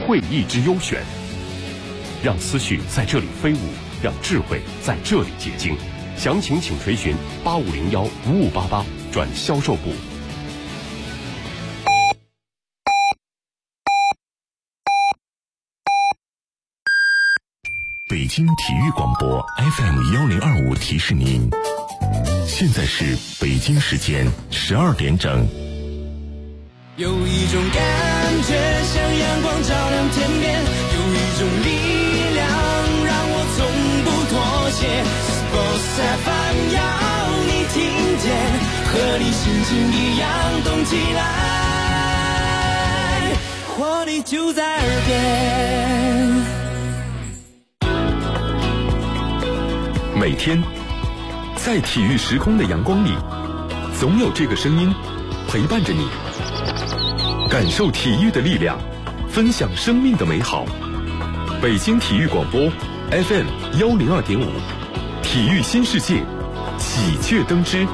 会议之优选。让思绪在这里飞舞，让智慧在这里结晶。详情请垂询8501-5588转销售部。 北京体育广播 FM1025提示您，现在是北京时间12点整。 有一种感觉像阳光照亮天边，有一种力量让我从不妥协。Sports FM 要你听见，和你心情一样动起来，活力就在耳边。 每天在体育时空的阳光里，总有这个声音陪伴着你，感受体育的力量，分享生命的美好。北京体育广播 FM102.5，体育新世界，喜鹊登枝。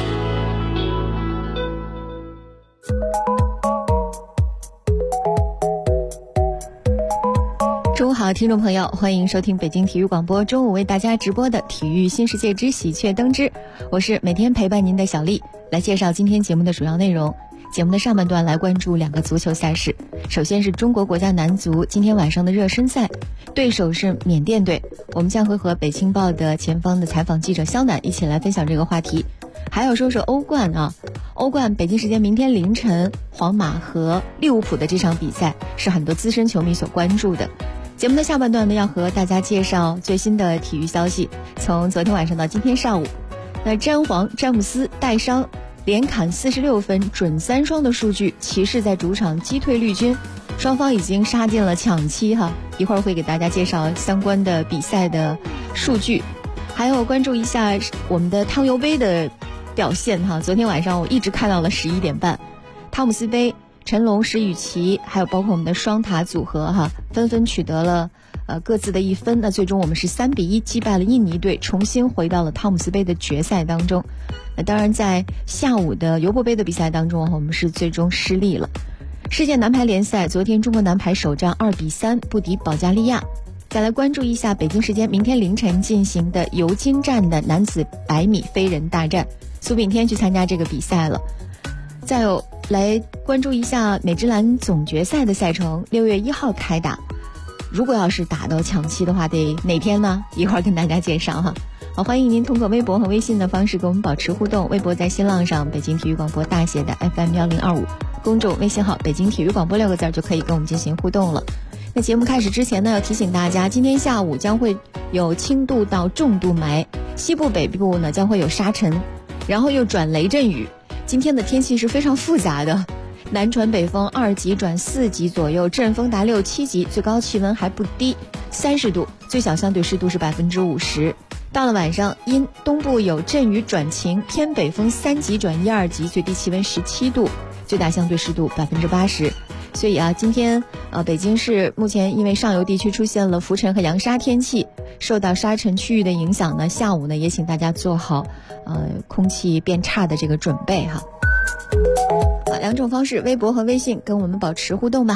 中午好，听众朋友，欢迎收听北京体育广播中午为大家直播的体育新世界之喜鹊登枝，我是每天陪伴您的小丽，来介绍今天节目的主要内容。节目的上半段来关注2个足球赛事，首先是中国国家男足今天晚上的热身赛，对手是缅甸队，我们将会和北青报的前方的采访记者肖楠一起来分享这个话题。还要说说欧冠啊，欧冠北京时间明天凌晨，皇马和利物浦的这场比赛是很多资深球迷所关注的。节目的下半段呢，要和大家介绍最新的体育消息。从昨天晚上到今天上午，那詹姆斯带伤，连砍46分，准3双的数据，骑士在主场击退绿军，双方已经杀进了抢七哈。一会儿会给大家介绍相关的比赛的数据，还有关注一下我们的汤尤杯的表现哈。昨天晚上我一直看到了11点半，汤姆斯杯。陈龙、石宇奇还有包括我们的双塔组合哈，纷纷取得了各自的1分。那最终我们是3-1击败了印尼队，重新回到了汤姆斯杯的决赛当中。那当然在下午的尤伯杯的比赛当中，我们是最终失利了。世界男排联赛，昨天中国男排首战2-3不敌保加利亚。再来关注一下北京时间明天凌晨进行的尤金站的男子100米飞人大战，苏炳添去参加这个比赛了。再有来关注一下美职篮总决赛的赛程，6月1号开打。如果要是打到抢七的话，得哪天呢？一会儿跟大家介绍哈。好，欢迎您通过微博和微信的方式跟我们保持互动。微博在新浪上北京体育广播大写的 FM1025，公众微信号北京体育广播6个字就可以跟我们进行互动了。那节目开始之前呢，要提醒大家，今天下午将会有轻度到重度霾，西部北部呢将会有沙尘，然后又转雷阵雨。今天的天气是非常复杂的，南传北风2级转4级左右，阵风达6-7级，最高气温还不低30度，最小相对湿度是50%。到了晚上，因东部有阵雨转晴，偏北风3级转1-2级，最低气温17度，最大相对湿度80%。所以啊，今天北京市目前因为上游地区出现了浮尘和扬沙天气，受到沙尘区域的影响呢，下午呢也请大家做好空气变差的这个准备哈。2种方式，微博和微信跟我们保持互动吧。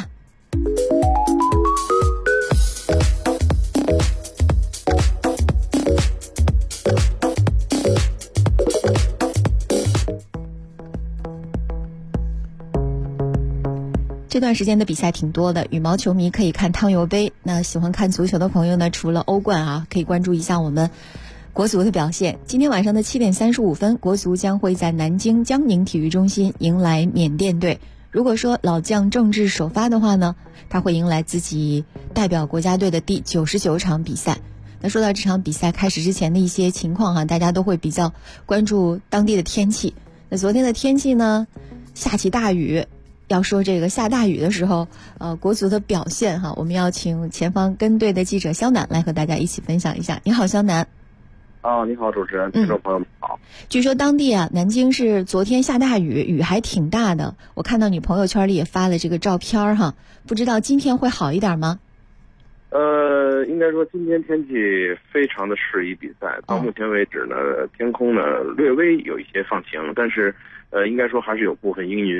这段时间的比赛挺多的，羽毛球迷可以看汤尤杯，那喜欢看足球的朋友呢，除了欧冠啊，可以关注一下我们国足的表现。今天晚上的7点35分，国足将会在南京江宁体育中心迎来缅甸队。如果说老将郑智首发的话呢，他会迎来自己代表国家队的第99场比赛。那说到这场比赛开始之前的一些情况哈，大家都会比较关注当地的天气。那昨天的天气呢，下起大雨。要说这个下大雨的时候，国足的表现哈，我们要请前方跟队的记者肖楠来和大家一起分享一下。你好，肖楠。 你好，主持人，听众朋友们好。 据说当地啊，南京是昨天下大雨，雨还挺大的。我看到你朋友圈里也发了这个照片哈，不知道今天会好一点吗？ 应该说今天天气非常的适宜比赛。到目前为止呢，天空呢略微有一些放晴，但是应该说还是有部分阴云。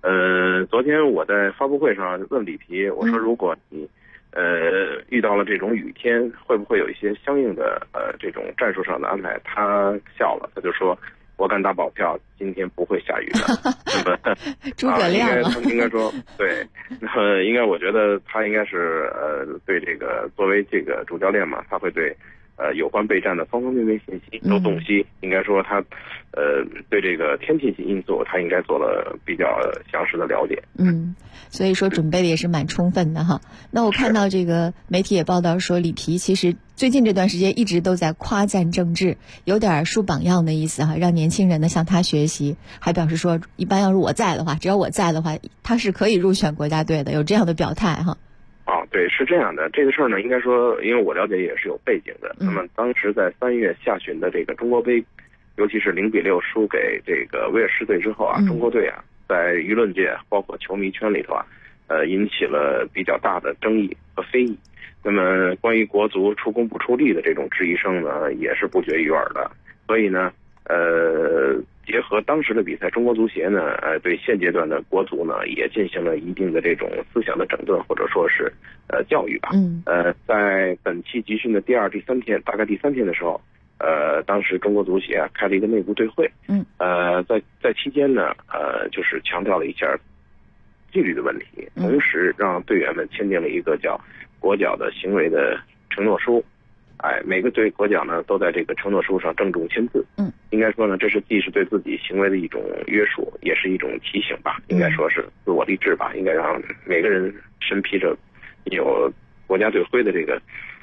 昨天我在发布会上问里皮，我说如果你遇到了这种雨天，会不会有一些相应的这种战术上的安排？他笑了，他就说我敢打保票，今天不会下雨的。那么诸葛亮应该说对，应该我觉得他应该是对这个作为这个主教练嘛，他会对有关备战的方方面面信息都洞悉。应该说他对这个天气因素他应该做了比较详实的了解。 所以说准备的也是蛮充分的哈。那我看到这个媒体也报道说，里皮其实最近这段时间一直都在夸赞郑智，有点树榜样的意思哈，让年轻人呢向他学习，还表示说一般要是我在的话，只要我在的话，他是可以入选国家队的，有这样的表态哈。 对，是这样的，这个事儿呢，应该说，因为我了解也是有背景的。那么当时在3月下旬的这个中国杯，尤其是0-6输给这个威尔士队之后啊，中国队啊，在舆论界包括球迷圈里头啊，引起了比较大的争议和非议。那么关于国足出工不出力的这种质疑声呢，也是不绝于耳的。所以呢，结合当时的比赛，中国足协呢，对现阶段的国足呢，也进行了一定的这种思想的整顿，或者说是教育吧。在本期集训的第2、第3天，大概第3天的时候，当时中国足协开了一个内部对会。在期间呢，就是强调了一下纪律的问题，同时让队员们签订了一个叫国脚的行为的承诺书。每个国脚呢都在这个承诺书上郑重签字。应该说呢，这是既是对自己行为的一种约束，也是一种提醒吧。应该说是自我励志吧。应该让每个人身披着有国家队徽的这个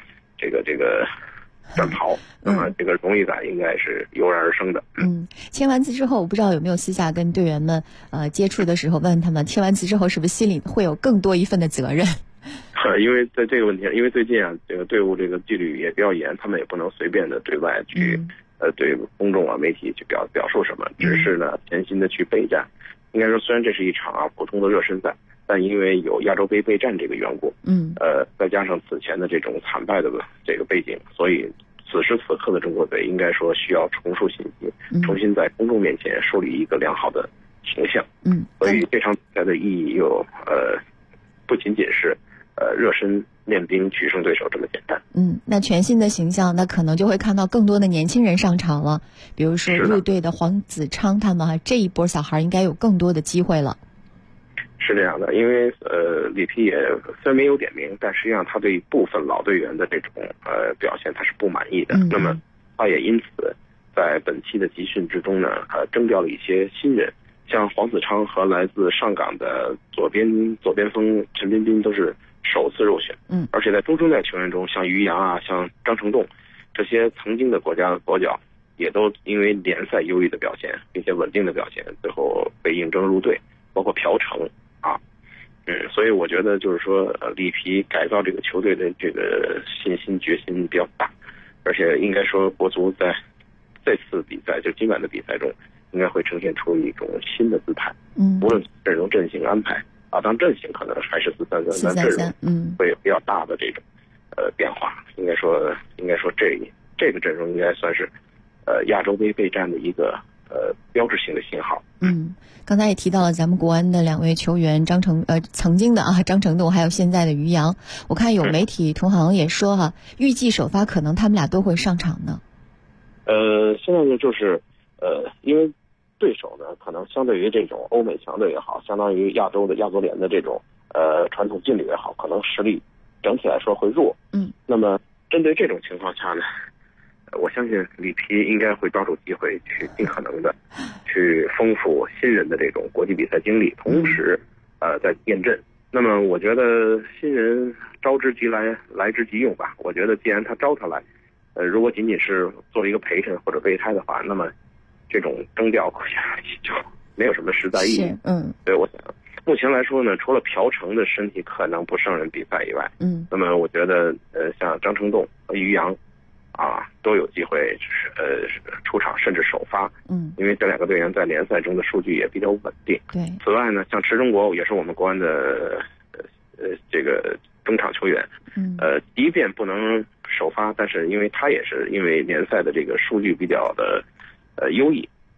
战袍，那么这个荣誉感应该是油然而生的。 签完字之后，我不知道有没有私下跟队员们接触的时候问他们，签完字之后是不是心里会有更多一份的责任？ 因为在这个问题上，因为最近啊，这个队伍这个纪律也比较严，他们也不能随便的对外去对公众啊媒体去表述什么，只是呢全心的去备战。应该说，虽然这是一场普通的热身赛，但因为有亚洲杯备战这个缘故，再加上此前的这种惨败的这个背景，所以此时此刻的中国队应该说需要重塑信心，重新在公众面前树立一个良好的形象。所以这场比赛的意义又不仅仅是热身练兵取胜对手这么简单。 那全新的形象，那可能就会看到更多的年轻人上场了，比如说入队的黄子昌他们这一波小孩应该有更多的机会了。 是这样的，因为里皮也虽然没有点名，但实际上他对部分老队员的这种表现他是不满意的。那么他也因此在本期的集训之中呢，征调了一些新人，像黄子昌和来自上港的左边锋陈彬彬都是首次入选。而且在中生代球员中，像于洋啊，像张成栋这些曾经的国脚也都因为联赛优异的表现并且稳定的表现，最后被应征入队，包括朴成啊。所以我觉得就是说，里皮改造这个球队的这个信心决心比较大，而且应该说国足在这次比赛就今晚的比赛中，应该会呈现出一种新的姿态。无论阵容阵型安排啊，当阵型可能还是4-3-3，但阵容会有比较大的这种变化。应该说这个阵容应该算是亚洲杯备战的一个标志性的信号。 刚才也提到了咱们国安的2位球员曾经的张成栋还有现在的于洋，我看有媒体同行也说预计首发可能他们俩都会上场呢。 现在呢就是因为对手呢可能相对于这种欧美强队也好，相当于亚洲的亚足联的这种传统劲旅也好，可能实力整体来说会弱。那么针对这种情况下呢，我相信里皮应该会抓住机会去尽可能的去丰富新人的这种国际比赛经历，同时在验证。那么我觉得新人招之即来，来之即用吧。我觉得既然他招他来，如果仅仅是做一个陪衬或者备胎的话，那么这种征调就没有什么实在意义。所以我想目前来说呢，除了朴成的身体可能不胜任比赛以外，那么我觉得像张成栋和于洋都有机会出场甚至首发。因为这2个队员在联赛中的数据也比较稳定。 对。 此外呢，像池中国也是我们国安的这个中场球员。即便不能首发，但是因为他也是因为联赛的这个数据比较的优异，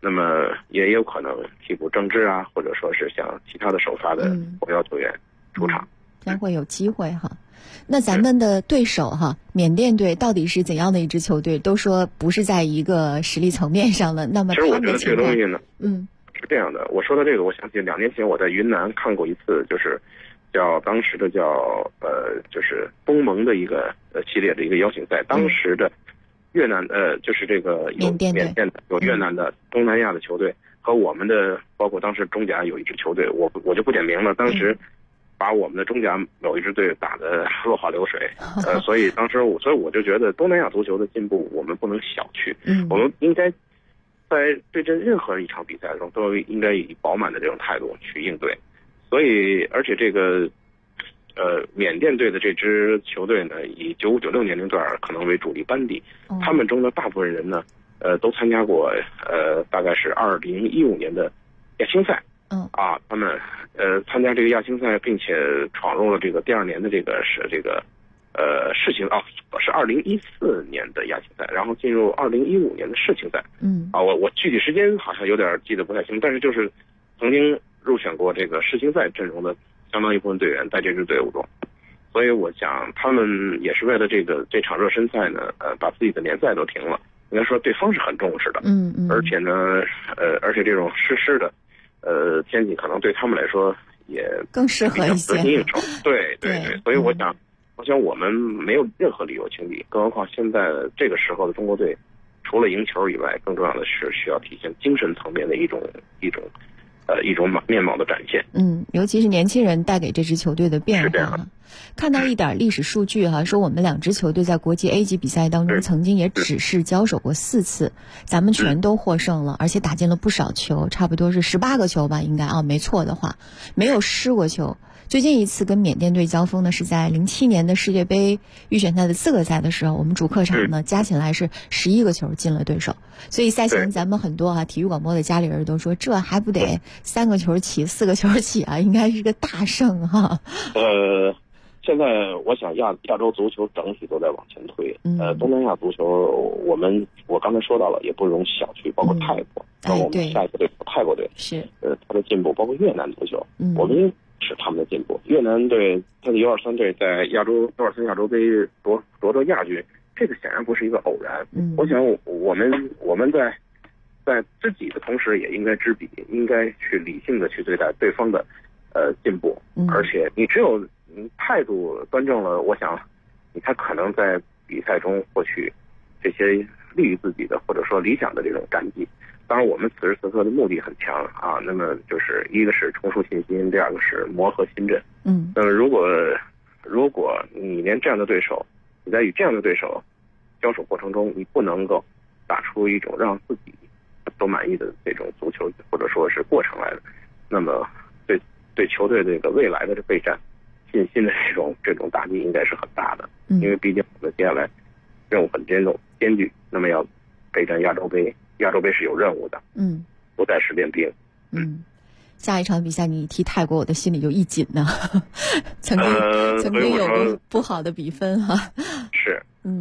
那么也有可能替补郑智啊，或者说是像其他的首发的国标球员出场， 将会有机会哈。那咱们的对手哈，缅甸队到底是怎样的一支球队？都说不是在一个实力层面上的。那么其实我觉得这个东西呢，是这样的。我说到这个，我想起2年前我在云南看过一次，就是当时的就是东盟的一个系列的一个邀请赛，当时的越南就是这个有缅甸的，有越南的，东南亚的球队和我们的，包括当时中甲有一支球队，我就不点名了，当时把我们的中甲某一支队打得落花流水，所以当时我就觉得东南亚足球的进步我们不能小觑，我们应该在对阵任何一场比赛中都应该以饱满的这种态度去应对。所以而且这个缅甸队的这支球队呢，以95、96年龄段可能为主力班底，他们中的大部分人呢都参加过大概是2015年的亚青赛，他们参加这个亚青赛，并且闯入了这个第2年的这个世青是2014年的亚青赛，然后进入2015年的世青赛。我具体时间好像有点记得不太清，但是就是曾经入选过这个世青赛阵容的相当一部分队员在这支队伍中，所以我想他们也是为了这场热身赛呢，把自己的联赛都停了。应该说对方是很重视的，而且呢，而且这种湿的天气可能对他们来说也更适合一些。 对，所以我想我们没有任何理由轻敌，更何况现在这个时候的中国队，除了赢球以外，更重要的是需要体现精神层面的一种面貌的展现。 尤其是年轻人带给这支球队的变化。看到一点历史数据哈，说我们2支球队在国际 A 级比赛当中曾经也只是交手过4次，咱们全都获胜了，而且打进了不少球，差不多是18个球吧，应该没错的话，没有失过球。最近一次跟缅甸队交锋呢，是在07年的世界杯预选赛的资格赛的时候，我们主客场呢加起来是11个球进了对手。所以赛前咱们很多体育广播的家里人都说，这还不得3个球起4个球起啊，应该是个大胜哈。 现在我想亚洲足球整体都在往前推，东南亚足球我刚才说到了，也不容小觑，包括泰国，包括我们下一个队泰国队是他的进步，包括越南足球，我们是他们的进步。越南队他的U23队在U23亚洲杯夺得亚军，这个显然不是一个偶然。我想我们在知己的同时，也应该知彼，应该去理性的去对待对方的进步，而且你只有态度端正了，我想你才可能在比赛中获取这些利于自己的或者说理想的这种战绩。当然我们此时此刻的目的很强那么就是一个是重塑信心，第二个是磨合新阵。那么如果你连这样的对手，你在与这样的对手交手过程中，你不能够打出一种让自己都满意的这种足球或者说是过程来的，那么对球队这个未来的备战信心的这种打击应该是很大的。因为毕竟我们接下来任务很艰巨，那么要备战亚洲杯是有任务的，不带时练兵。 下一场比赛你提泰国，我的心里就一紧呢。曾经有过不好的比分是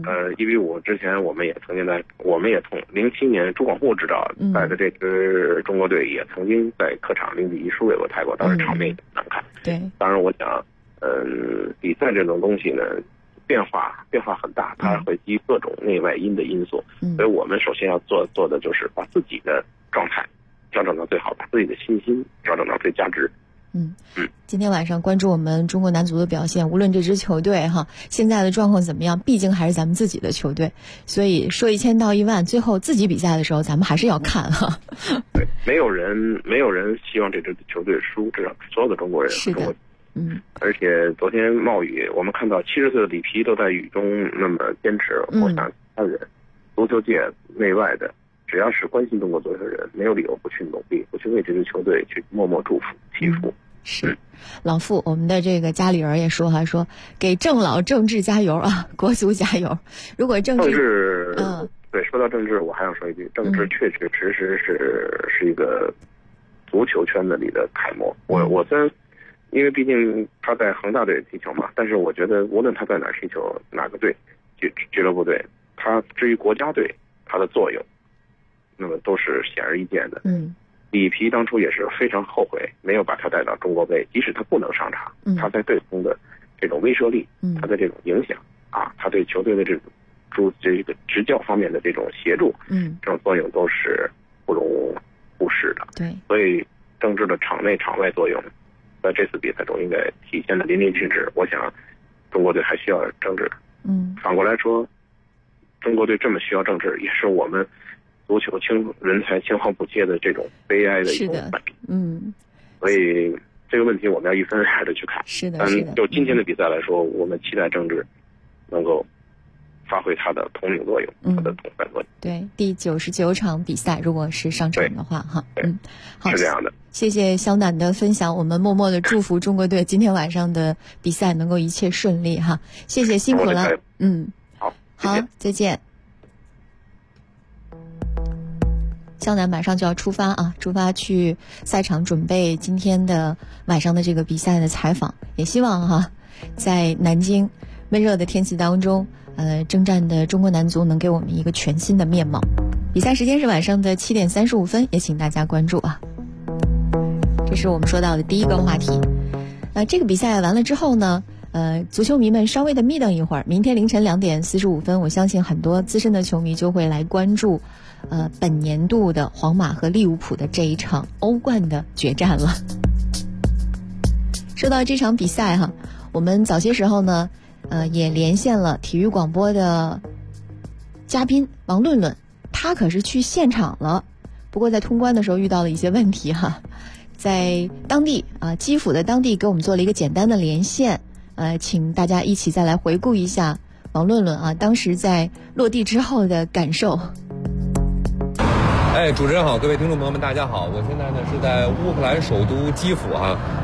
1-5之前我们也从07年朱广沪指导带的这支中国队也曾经在客场0-1输给过泰国，当时场面也难看。 对， 当然我想比赛这种东西呢变化很大，它会基于各种内外因的因素，所以我们首先要做的就是把自己的状态调整到最好，把自己的信心调整到最佳值。 今天晚上关注我们中国男足的表现，无论这支球队现在的状况怎么样，毕竟还是咱们自己的球队，所以说1000道1万，最后自己比赛的时候咱们还是要看对，没有人希望这支球队输，至少所有的中国人是的。 而且昨天冒雨，我们看到70岁的里皮都在雨中那么坚持，我想其他人足球界内外的只要是关心中国足球人，没有理由不去努力，不去为这支球队去默默祝福祈福。 是，老傅，我们的这个家里人也说说给郑老郑智加油国足加油。如果郑智对，说到郑智，我还想说一句，郑智确实是一个足球圈子里的楷模。我虽然因为毕竟他在恒大队踢球嘛，但是我觉得无论他在哪踢球，哪个队俱乐部队，他至于国家队他的作用那么都是显而易见的。里皮当初也是非常后悔没有把他带到中国杯，即使他不能上场，他在队中的这种威慑力，他的这种影响啊，他对球队的这个执教方面的这种协助，这种作用都是不容忽视的。 对， 所以郑智的场内场外作用，在这次比赛中应该体现的淋漓尽致。我想，中国队还需要郑智。反过来说，中国队这么需要郑智，也是我们足球人才青黄不接的这种悲哀的一种反应。所以这个问题我们要一分为二的去看。 是的。 就今天的比赛来说，我们期待郑智能够发挥他的统领作用，他的统帅作用。 对，第99场比赛，如果是上场的话，哈，好， 是这样的。谢谢小暖的分享，我们默默的祝福中国队今天晚上的比赛能够一切顺利哈。谢谢，辛苦了。好，再见。肖楠马上就要出发去赛场准备今天的晚上的这个比赛的采访，也希望在南京闷热的天气当中，征战的中国男足能给我们一个全新的面貌。比赛时间是晚上的7点35分，也请大家关注啊。这是我们说到的第一个话题。这个比赛完了之后呢，足球迷们稍微的眯瞪一会儿，明天凌晨2点45分，我相信很多资深的球迷就会来关注本年度的皇马和利物浦的这一场欧冠的决战了。说到这场比赛我们早些时候呢也连线了体育广播的嘉宾王论论，他可是去现场了，不过在通关的时候遇到了一些问题在当地基辅的当地给我们做了一个简单的连线，请大家一起再来回顾一下王论论当时在落地之后的感受。 主持人好，各位听众朋友们，大家好，我现在呢是在乌克兰首都基辅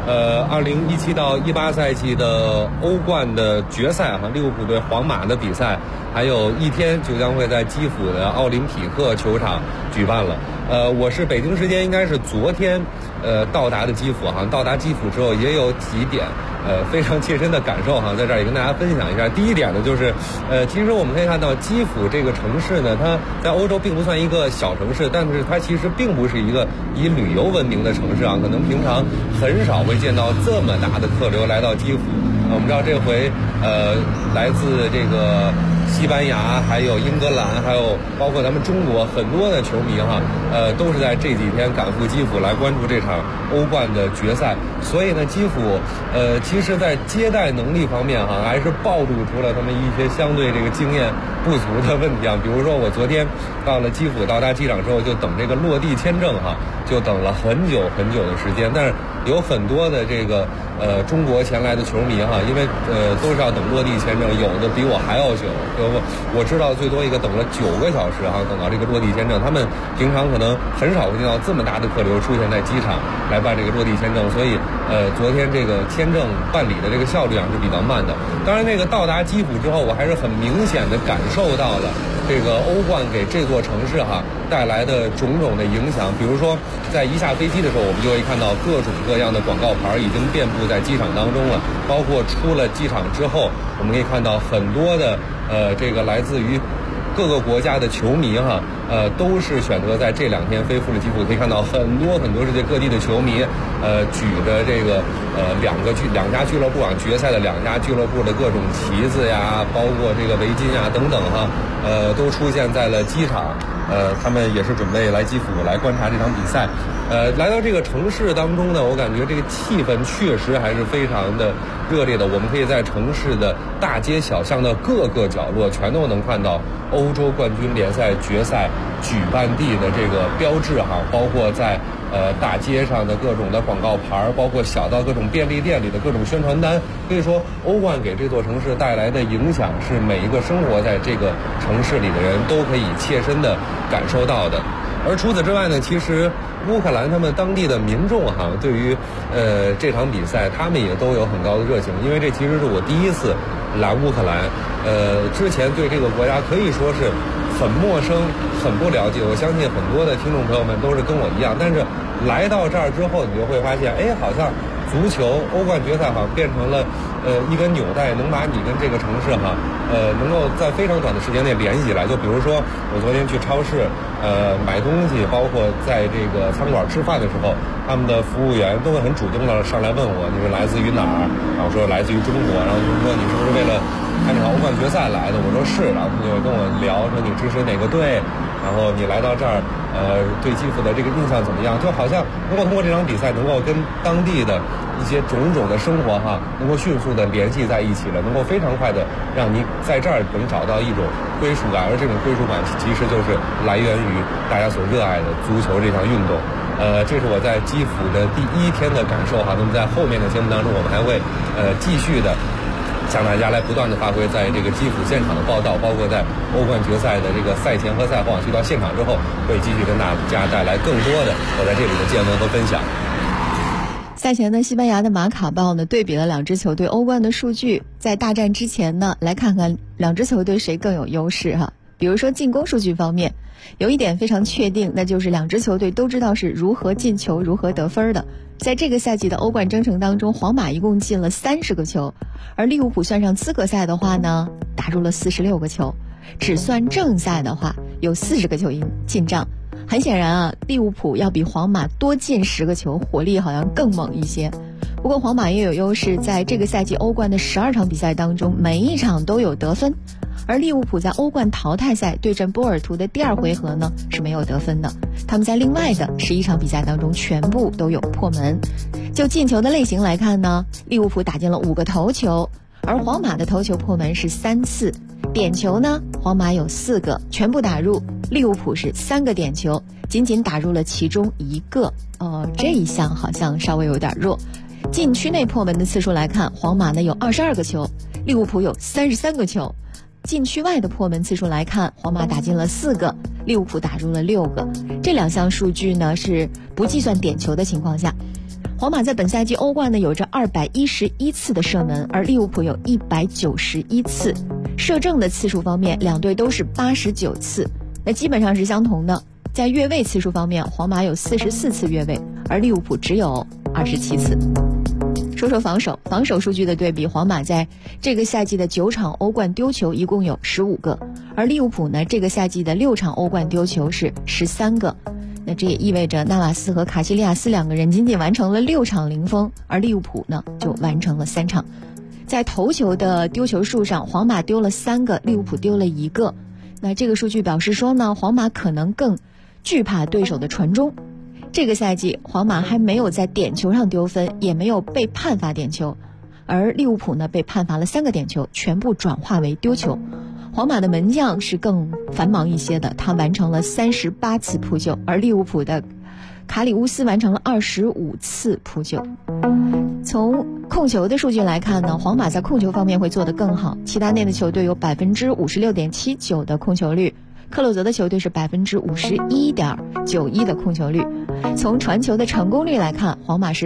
2017到18赛季的欧冠的决赛利物浦对皇马的比赛，还有一天就将会在基辅的奥林匹克球场举办了。我是北京时间应该是昨天到达的基辅到达基辅之后也有几点非常切身的感受在这儿也跟大家分享一下。第一点呢就是其实我们可以看到基辅这个城市呢，它在欧洲并不算一个小城市，但是它其实并不是一个以旅游闻名的城市可能平常很少会见到这么大的客流来到基辅。我们知道这回来自这个西班牙还有英格兰还有包括咱们中国很多的球迷都是在这几天赶赴基辅来关注这场欧冠的决赛。所以呢基辅其实在接待能力方面还是暴露出了他们一些相对这个经验不足的问题比如说我昨天到了基辅，到达机场之后就等这个落地签证就等了很久很久的时间。但是有很多的这个中国前来的球迷因为都是要等落地签证，有的比我还要久。我知道最多一个等了9个小时等到这个落地签证。他们平常可能很少会见到这么大的客流出现在机场来办这个落地签证，所以昨天这个签证办理的这个效率是比较慢的。当然那个到达基辅之后，我还是很明显的感受到了这个欧冠给这座城市带来的种种的影响。比如说在一下飞机的时候，我们就会看到各种各样的广告牌已经遍布在机场当中了，包括出了机场之后，我们可以看到很多的这个来自于各个国家的球迷都是选择在这2天飞赴了基辅。可以看到很多世界各地的球迷举着这个两家俱乐部决赛的2家俱乐部的各种旗子呀，包括这个围巾等等都出现在了机场。他们也是准备来基辅来观察这场比赛。来到这个城市当中呢，我感觉这个气氛确实还是非常的热烈的。我们可以在城市的大街小巷的各个角落全都能看到欧洲冠军联赛决赛举办地的这个标志包括在大街上的各种的广告牌，包括小到各种便利店里的各种宣传单。可以说欧冠给这座城市带来的影响是每一个生活在这个城市里的人都可以切身的感受到的。而除此之外呢，其实乌克兰他们当地的民众对于这场比赛他们也都有很高的热情。因为这其实是我第一次来乌克兰，之前对这个国家可以说是很陌生很不了解。我相信很多的听众朋友们都是跟我一样，但是来到这儿之后你就会发现好像足球欧冠决赛变成了一根纽带能把你跟这个城市哈，能够在非常短的时间内联系起来。就比如说我昨天去超市买东西，包括在这个餐馆吃饭的时候，他们的服务员都会很主动的上来问我你是来自于哪儿，然后说来自于中国，然后就说你是不是为了看这场欧冠决赛来的，我说是，然后他们就跟我聊说你支持哪个队，然后你来到这儿对基辅的这个印象怎么样，就好像能够通过这场比赛能够跟当地的一些种种的生活哈，能够迅速的联系在一起了，能够非常快的让你在这儿能找到一种归属感，而这种归属感其实就是来源于大家所热爱的足球这项运动。这是我在基辅的第1天的感受哈。那么在后面的节目当中，我们还会继续的向大家来不断的发挥在这个基辅现场的报道，包括在欧冠决赛的这个赛前和赛后去到现场之后，会继续跟大家带来更多的我在这里的见闻和分享。 赛前呢，西班牙的马卡报呢对比了两支球队欧冠的数据，在大战之前呢，来看看两支球队谁更有优势哈。比如说进攻数据方面，有一点非常确定，那就是两支球队都知道是如何进球、如何得分的。在这个赛季的欧冠征程当中，皇马一共进了30个球，而利物浦算上资格赛的话呢，打入了46个球，只算正赛的话，有40个球进账。很显然啊，利物浦要比皇马多进10个球，火力好像更猛一些。不过皇马也有优势，在这个赛季欧冠的12场比赛当中，每一场都有得分。而利物浦在欧冠淘汰赛对阵波尔图的第2回合呢是没有得分的，他们在另外的11场比赛当中全部都有破门。就进球的类型来看呢，利物浦打进了5个头球，而皇马的头球破门是3次，点球呢皇马有4个全部打入，利物浦是3个点球，仅仅打入了其中1个，这一项好像稍微有点弱。禁区内破门的次数来看，皇马呢有22个球，利物浦有33个球。禁区外的破门次数来看，皇马打进了4个，利物浦打入了6个。这2项数据呢是不计算点球的情况下，皇马在本赛季欧冠呢有着211次的射门，而利物浦有191次。射正的次数方面，两队都是89次，那基本上是相同的。在越位次数方面，皇马有44次越位，而利物浦只有27次。说说防守数据的对比，皇马在这个赛季的9场欧冠丢球一共有15个，而利物浦呢这个赛季的6场欧冠丢球是13个。那这也意味着纳瓦斯和卡西利亚斯2个人仅仅完成了6场零封，而利物浦呢就完成了3场。在头球的丢球数上，皇马丢了3个，利物浦丢了1个。那这个数据表示说呢，皇马可能更惧怕对手的传中。这个赛季皇马还没有在点球上丢分，也没有被判罚点球，而利物浦呢被判罚了3个点球，全部转化为丢球。皇马的门将是更繁忙一些的，他完成了38次扑救，而利物浦的卡里乌斯完成了25次扑救。从控球的数据来看呢，皇马在控球方面会做得更好，齐达内的球队有 56.79% 的控球率，克洛泽的球队是 51.91% 的控球率。从传球的成功率来看，皇马是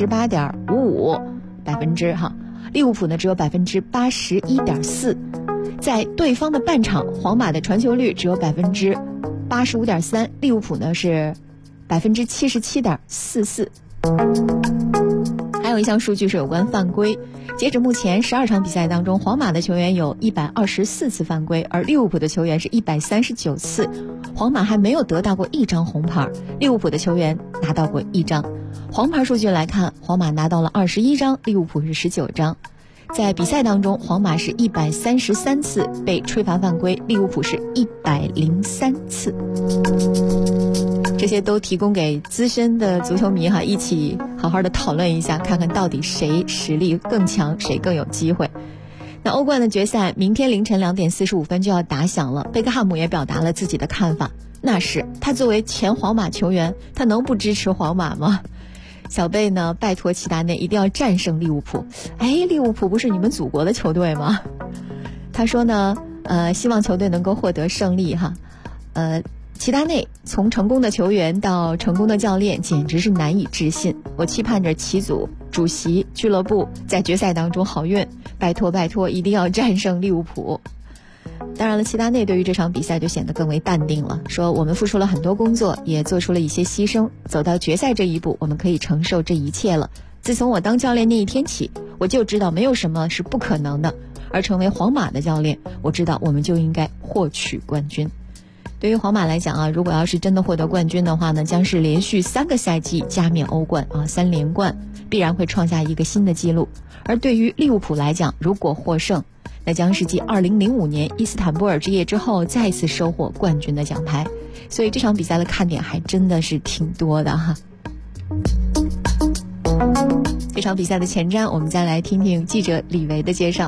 88.55%哈，利物浦呢只有 81.4%。在对方的半场，皇马的传球率只有 85.3%， 利物浦呢是 77.44%。还有一项数据是有关犯规，截止目前12场比赛当中，皇马的球员有124次犯规，而利物浦的球员是139次。皇马还没有得到过1张红牌，利物浦的球员拿到过1张。黄牌数据来看，皇马拿到了21张，利物浦是19张。在比赛当中，皇马是133次被吹罚犯规，利物浦是103次。这些都提供给资深的足球迷一起好好的讨论一下，看看到底谁实力更强，谁更有机会。那欧冠的决赛明天凌晨2点45分就要打响了，贝克汉姆也表达了自己的看法，那是他作为前皇马球员，他能不支持皇马吗？小贝呢拜托齐达内一定要战胜利物浦。利物浦不是你们祖国的球队吗？他说呢希望球队能够获得胜利哈。齐达内从成功的球员到成功的教练，简直是难以置信。我期盼着齐祖、主席、俱乐部在决赛当中好运，拜托拜托，一定要战胜利物浦。当然了，齐达内对于这场比赛就显得更为淡定了，说我们付出了很多工作，也做出了一些牺牲，走到决赛这一步，我们可以承受这一切了。 自从我当教练那一天起，我就知道没有什么是不可能的，而成为皇马的教练，我知道我们就应该获取冠军。对于皇马来讲啊，如果要是真的获得冠军的话呢，将是连续3个赛季加冕欧冠啊，3连冠，必然会创下一个新的纪录。而对于利物浦来讲，如果获胜，那将是继2005年伊斯坦布尔之夜之后再次收获冠军的奖牌。所以这场比赛的看点还真的是挺多的哈。这场比赛的前瞻，我们再来听听记者李维的介绍。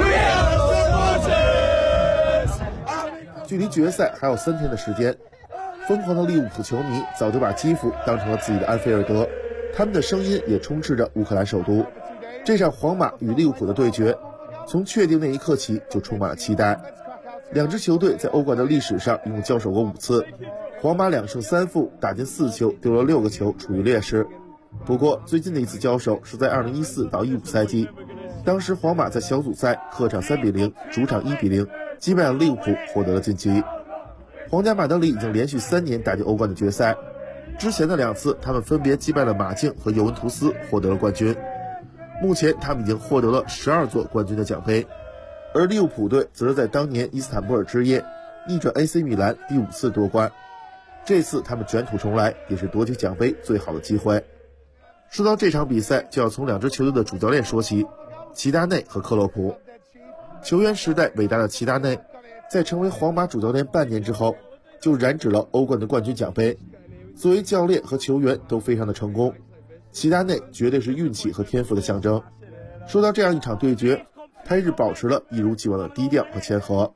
距离决赛还有3天的时间，疯狂的利物浦球迷早就把基辅当成了自己的安菲尔德，他们的声音也充斥着乌克兰首都。这场皇马与利物浦的对决，从确定那一刻起就充满了期待。两支球队在欧冠的历史上一共交手过5次，皇马2胜3负，打进4球，丢了6个球，处于劣势。不过最近的一次交手是在2014到15赛季，当时皇马在小组赛客场3比0，主场1比0击败了利物浦，获得了晋级。皇家马德里已经连续3年打进欧冠的决赛，之前的2次他们分别击败了马竞和尤文图斯，获得了冠军。目前他们已经获得了12座冠军的奖杯，而利物浦队则是在当年伊斯坦布尔之夜逆转 AC 米兰第5次夺冠，这次他们卷土重来，也是夺取奖杯最好的机会。说到这场比赛，就要从2支球队的主教练说起，齐达内和克洛普。球员时代伟大的齐达内，在成为皇马主教练半年之后，就染指了欧冠的冠军奖杯。作为教练和球员都非常的成功，齐达内绝对是运气和天赋的象征。说到这样一场对决，他一直保持了一如既往的低调和谦和。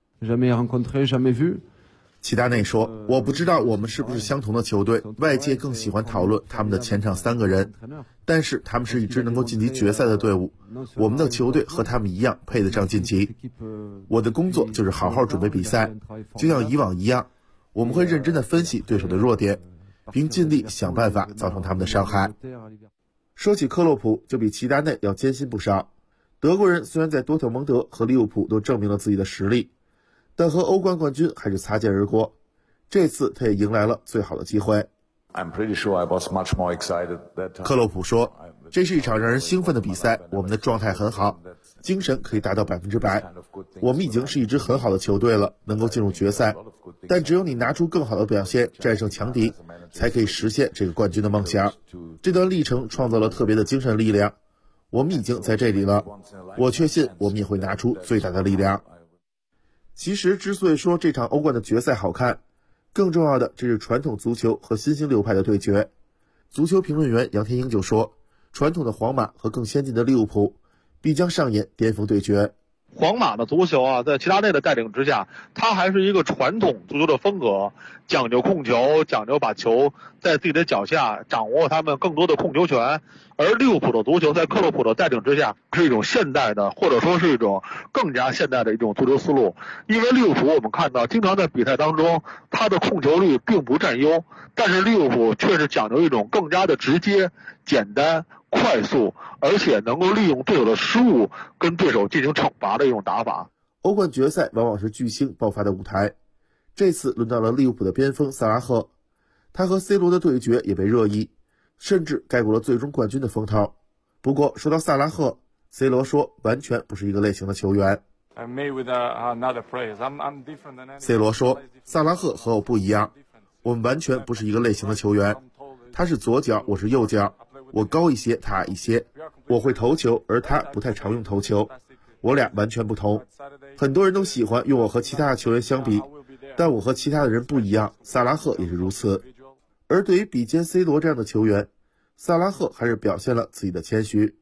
齐达内说，我不知道我们是不是相同的球队，外界更喜欢讨论他们的前场3个人，但是他们是一支能够晋级决赛的队伍，我们的球队和他们一样配得上晋级。我的工作就是好好准备比赛，就像以往一样，我们会认真地分析对手的弱点，并尽力想办法造成他们的伤害。说起克洛普，就比齐达内要艰辛不少。德国人虽然在多特蒙德和利物浦都证明了自己的实力，但和欧冠冠军还是擦肩而过。这次他也迎来了最好的机会。克洛普说，这是一场让人兴奋的比赛，我们的状态很好，精神可以达到100%。我们已经是一支很好的球队了，能够进入决赛，但只有你拿出更好的表现，战胜强敌，才可以实现这个冠军的梦想。这段历程创造了特别的精神力量，我们已经在这里了，我确信我们也会拿出最大的力量。其实之所以说这场欧冠的决赛好看，更重要的这是传统足球和新兴流派的对决。足球评论员杨天英就说，传统的皇马和更先进的利物浦必将上演巅峰对决。 皇马的足球啊，在齐达内的带领之下，它还是一个传统足球的风格，讲究控球，讲究把球在自己的脚下，掌握他们更多的控球权。而利物浦的足球在克洛普的带领之下，是一种现代的，或者说是一种更加现代的一种足球思路。因为利物浦我们看到，经常在比赛当中，他的控球率并不占优，但是利物浦却是讲究一种更加的直接、简单、快速，而且能够利用对手的失误跟对手进行惩罚的一种打法。 欧冠决赛往往是巨星爆发的舞台，这次轮到了利物浦的边锋萨拉赫，他和 C 罗的对决也被热议，甚至盖过了最终冠军的风头。不过说到萨拉赫， C 罗说完全不是一个类型的球员。C 罗说，萨拉赫和我不一样，我们完全不是一个类型的球员，他是左脚，我是右脚，我高一些，他矮一些，我会投球，而他不太常用头球，我俩完全不同。很多人都喜欢用我和其他的球员相比，但我和其他的人不一样，萨拉赫也是如此。而对于比肩 C 罗这样的球员，萨拉赫还是表现了自己的谦虚。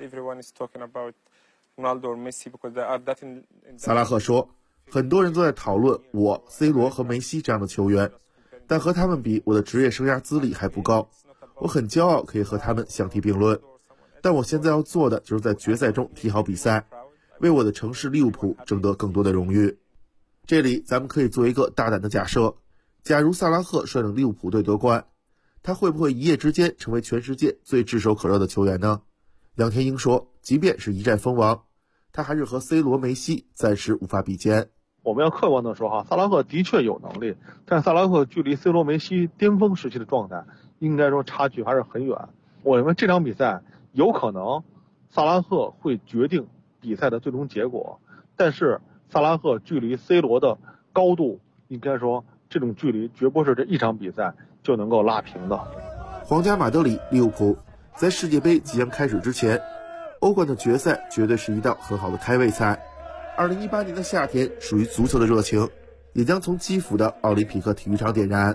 萨拉赫说，很多人都在讨论我、C 罗和梅西这样的球员，但和他们比，我的职业生涯资历还不高，我很骄傲可以和他们相提并论。但我现在要做的就是在决赛中踢好比赛，为我的城市利物浦争得更多的荣誉。这里咱们可以做一个大胆的假设，假如萨拉赫率领利物浦队夺冠，他会不会一夜之间成为全世界最炙手可热的球员呢？杨天英说，即便是一战封王，他还是和 C 罗、梅西暂时无法比肩。 我们要客观的说哈，萨拉赫的确有能力，但萨拉赫距离 C 罗、梅西巅峰时期的状态，应该说差距还是很远。我认为这场比赛有可能萨拉赫会决定比赛的最终结果，但是萨拉赫距离 C 罗的高度，应该说这种距离绝不是这一场比赛就能够拉平的。 皇家马德里利物浦在世界杯即将开始之前，欧冠的决赛绝对是一道很好的开胃菜。2018年的夏天属于足球的热情，也将从基辅的奥林匹克体育场点燃。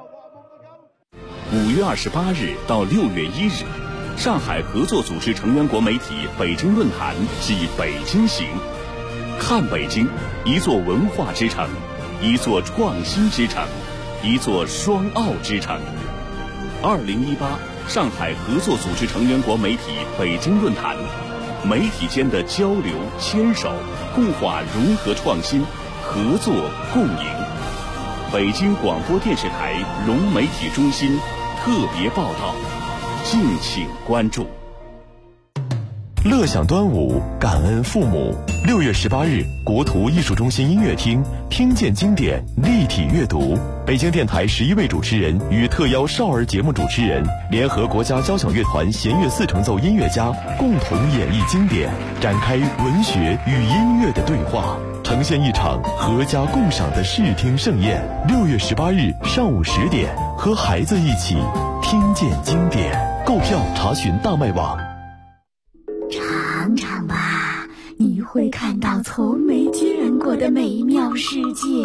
5月28日到6月1日，上海合作组织成员国媒体北京论坛暨北京行，看北京，一座文化之城，一座创新之城，一座双奥之城。2018上海合作组织成员国媒体北京论坛，媒体间的交流牵手，固化融合创新，合作共赢。北京广播电视台融媒体中心特别报道，敬请关注。 乐享端午，感恩父母。6月18日，国图艺术中心音乐厅听见经典立体阅读，北京电台11位主持人与特邀少儿节目主持人联合国家交响乐团弦乐四重奏音乐家共同演绎经典，展开文学与音乐的对话，呈现一场阖家共赏的视听盛宴。6月18日上午10点，和孩子一起听见经典。购票查询大麦网。 尝尝吧，你会看到从没见过的美妙世界。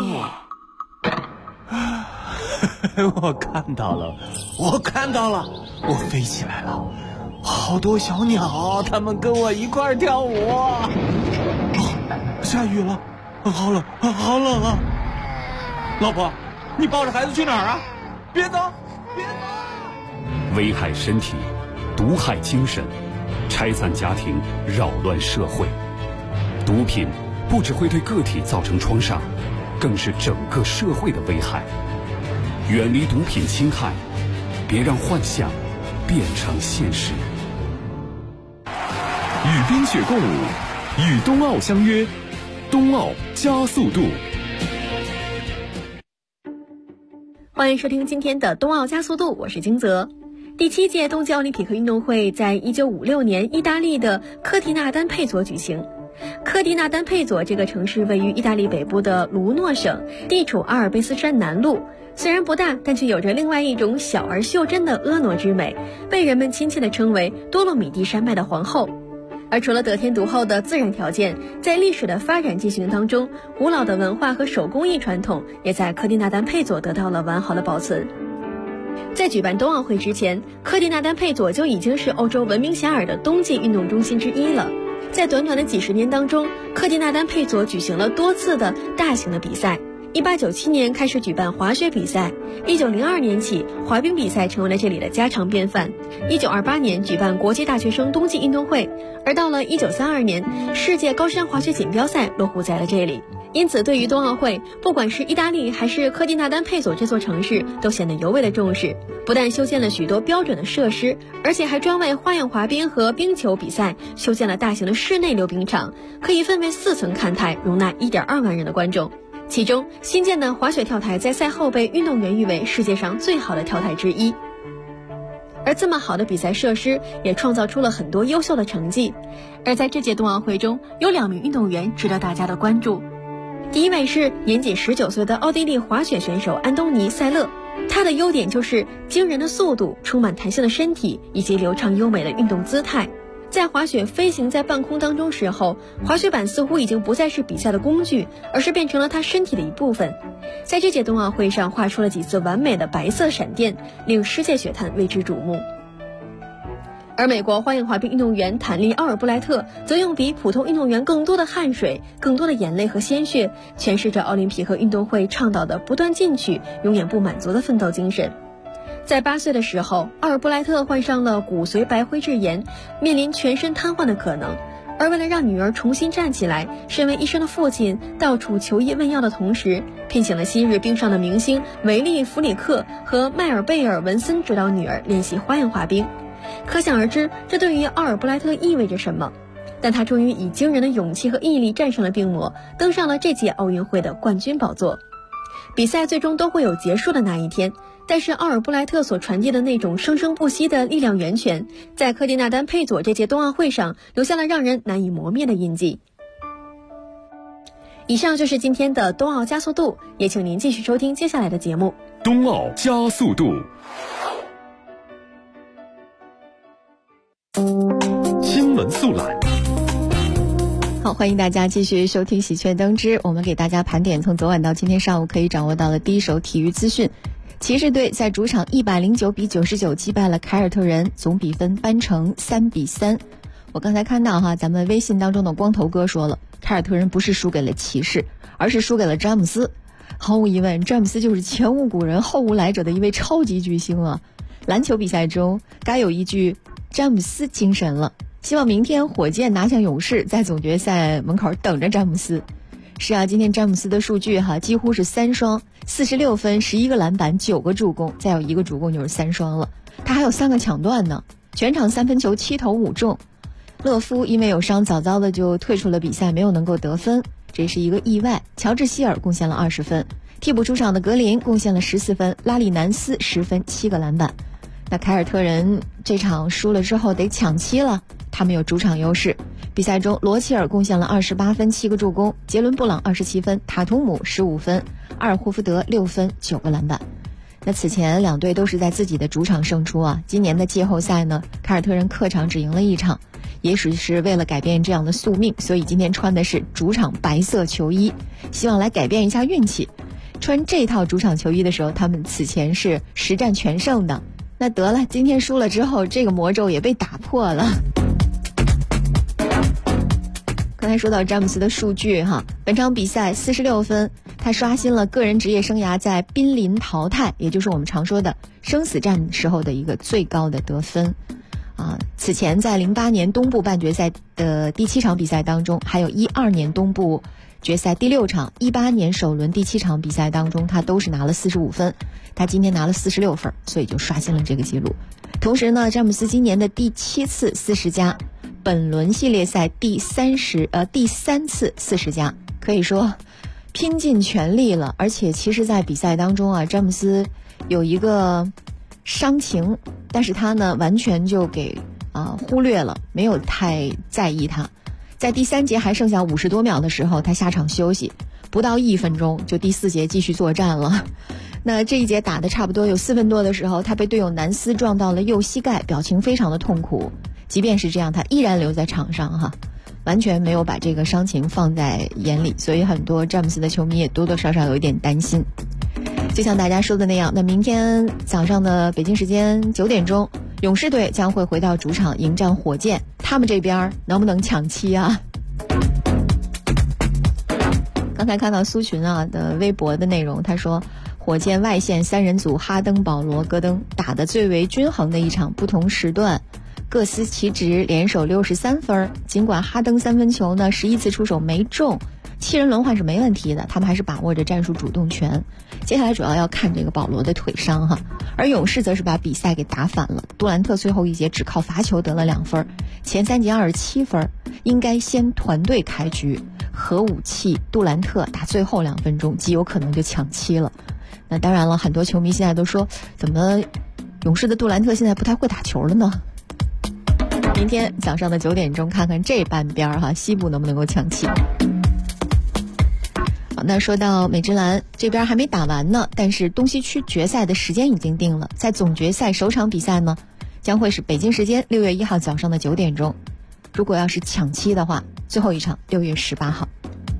我看到了，我飞起来了，好多小鸟，它们跟我一块儿跳舞。下雨了，好冷啊！老婆，你抱着孩子去哪儿啊？别走！ 危害身体，毒害精神，拆散家庭，扰乱社会。毒品不只会对个体造成创伤，更是整个社会的危害。远离毒品侵害，别让幻想变成现实。 与冰雪共舞，与冬奥相约，冬奥加速度。 欢迎收听今天的冬奥加速度，我是金泽。第7届冬季奥林匹克运动会在1956年意大利的科蒂纳丹佩佐举行。科蒂纳丹佩佐这个城市位于意大利北部的卢诺省，地处阿尔卑斯山南麓，虽然不大，但却有着另外一种小而袖珍的婀娜之美，被人们亲切地称为多洛米蒂山脉的皇后。而除了得天独厚的自然条件，在历史的发展进行当中，古老的文化和手工艺传统也在科蒂纳丹佩佐得到了完好的保存。在举办冬奥会之前，科蒂纳丹佩佐就已经是欧洲闻名遐迩的冬季运动中心之一了。在短短的几十年当中，科蒂纳丹佩佐举行了多次的大型的比赛。1897年开始举办滑雪比赛，1902年起滑冰比赛成为了这里的家常便饭。1928年举办国际大学生冬季运动会，而到了1932年，世界高山滑雪锦标赛落户在了这里。因此对于冬奥会，不管是意大利还是科蒂纳丹佩佐这座城市都显得尤为的重视，不但修建了许多标准的设施，而且还专为花样滑冰和冰球比赛修建了大型的室内溜冰场，可以分为4层看台，容纳1.2万人的观众。其中新建的滑雪跳台在赛后被运动员誉为世界上最好的跳台之一。而这么好的比赛设施也创造出了很多优秀的成绩，而在这届冬奥会中有2名运动员值得大家的关注。第一位是年仅19岁的奥地利滑雪选手安东尼·塞勒，他的优点就是惊人的速度、充满弹性的身体以及流畅优美的运动姿态。在滑雪飞行在半空当中时候，滑雪板似乎已经不再是比赛的工具，而是变成了他身体的一部分。在这届冬奥会上画出了几次完美的白色闪电，令世界雪坛为之瞩目。而美国花样滑冰运动员坦利·奥尔布莱特则用比普通运动员更多的汗水、更多的眼泪和鲜血，诠释着奥林匹克运动会倡导的不断进取、永远不满足的奋斗精神。在8岁的时候，奥尔布莱特患上了骨髓白灰质炎，面临全身瘫痪的可能。而为了让女儿重新站起来，身为医生的父亲到处求医问药的同时，聘请了昔日冰上的明星维利·弗里克和迈尔贝尔·文森指导女儿练习花样滑冰。可想而知，这对于奥尔布莱特意味着什么。但他终于以惊人的勇气和毅力战胜了病魔，登上了这届奥运会的冠军宝座。比赛最终都会有结束的那一天， 但是奥尔布莱特所传递的那种生生不息的力量源泉，在科蒂纳丹佩佐这届冬奥会上留下了让人难以磨灭的印记。以上就是今天的冬奥加速度，也请您继续收听接下来的节目。 冬奥加速度，新闻速览。 好，欢迎大家继续收听喜鹊灯之，我们给大家盘点从昨晚到今天上午可以掌握到的第一手体育资讯。骑士队在主场109比99击败了凯尔特人，总比分扳成3比3。我刚才看到咱们微信当中的光头哥说了，凯尔特人不是输给了骑士，而是输给了詹姆斯。毫无疑问，詹姆斯就是前无古人后无来者的一位超级巨星啊！篮球比赛中该有一句詹姆斯精神了，希望明天火箭拿下勇士，在总决赛门口等着詹姆斯。是啊，今天詹姆斯的数据几乎是3双，46分，11个篮板，9个助攻，再有1个助攻就是3双了。他还有3个抢断呢，全场3分球7投5中。勒夫因为有伤，早早的就退出了比赛，没有能够得分，这是一个意外。乔治希尔贡献了20分，替补出场的格林贡献了14分，拉里南斯10分7个篮板。那凯尔特人这场输了之后得抢七了，他们有主场优势。比赛中罗齐尔贡献了28分7个助攻，杰伦布朗27分，塔图姆15分，阿尔霍福德6分9个篮板。那此前两队都是在自己的主场胜出啊，今年的季后赛呢，凯尔特人客场只赢了1场，也许是为了改变这样的宿命，所以今天穿的是主场白色球衣，希望来改变一下运气。穿这套主场球衣的时候，他们此前是10战全胜的，那得了，今天输了之后，这个魔咒也被打破了。刚才说到詹姆斯的数据本场比赛46分，他刷新了个人职业生涯在濒临淘汰，也就是我们常说的生死战时候的一个最高的得分。此前在08年东部半决赛的第7场比赛当中，还有12年东部决赛第6场，18年首轮第7场比赛当中，他都是拿了45分，他今天拿了46分，所以就刷新了这个记录。同时呢，詹姆斯今年的第7次40加，本轮系列赛第3次40加，可以说拼尽全力了。而且其实在比赛当中詹姆斯有一个伤情，但是他呢完全就给忽略了，没有太在意他。在第3节还剩下50多秒的时候，他下场休息，不到1分钟就第4节继续作战了。那这一节打的差不多有4分多的时候，他被队友南斯撞到了右膝盖，表情非常的痛苦。即便是这样，他依然留在场上完全没有把这个伤情放在眼里，所以很多詹姆斯的球迷也多多少少有一点担心。就像大家说的那样，那明天早上的北京时间9点钟，勇士队将会回到主场迎战火箭，他们这边能不能抢七啊？刚才看到苏群的微博的内容，他说火箭外线3人组哈登、保罗、戈登打得最为均衡的一场，不同时段各司其职，联手63分。尽管哈登3分球呢11次出手没中，7人轮换是没问题的，他们还是把握着战术主动权。接下来主要要看这个保罗的腿伤而勇士则是把比赛给打反了。杜兰特最后一节只靠罚球得了2分，前3节27分，应该先团队开局，核武器杜兰特打最后2分钟极有可能就抢七了。那当然了，很多球迷现在都说，怎么勇士的杜兰特现在不太会打球了呢？明天早上的9点钟，看看这半边西部能不能够抢七。好，那说到美职篮这边还没打完呢，但是东西区决赛的时间已经定了，在总决赛首场比赛呢，将会是北京时间6月1号早上的9点钟。如果要是抢七的话，最后一场6月18号。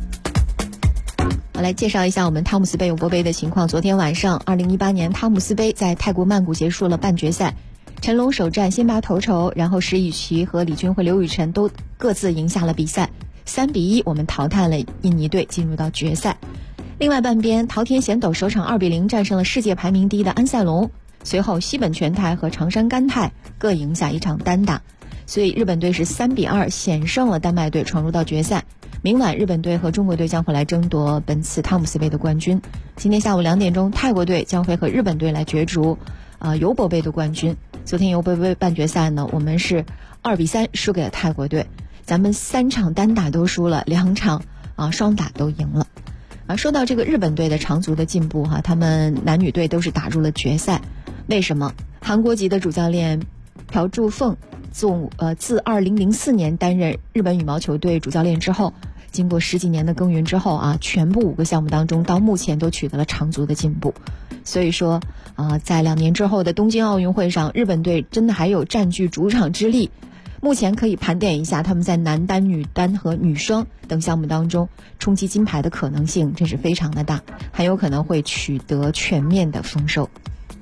我来介绍一下我们汤姆斯杯友波杯的情况。昨天晚上2018年汤姆斯杯在泰国曼谷结束了半决赛，陈龙首战先拔头筹，然后石宇奇和李俊辉、刘雨辰都各自赢下了比赛，3比1我们淘汰了印尼队，进入到决赛。另外半边，桃田贤斗首场2比0战胜了世界排名第1的安塞龙，随后西本全太和长山干太各赢下一场单打，所以日本队是3比2险胜了丹麦队，闯入到决赛。明晚日本队和中国队将会来争夺本次汤姆斯杯的冠军。今天下午2点钟，泰国队将会和日本队来角逐尤伯杯的冠军。昨天尤伯杯半决赛呢，我们是2比3输给了泰国队，咱们3场单打都输了，2场双打都赢了。 说到这个日本队的长足的进步哈，他们男女队都是打入了决赛。为什么？韩国籍的主教练朴柱凤自2004年担任日本羽毛球队主教练之后，经过10几年的耕耘之后啊，全部5个项目当中到目前都取得了长足的进步。所以说在2年之后的东京奥运会上，日本队真的还有占据主场之力。目前可以盘点一下他们在男单、女单和女双等项目当中冲击金牌的可能性真是非常的大，很有可能会取得全面的丰收。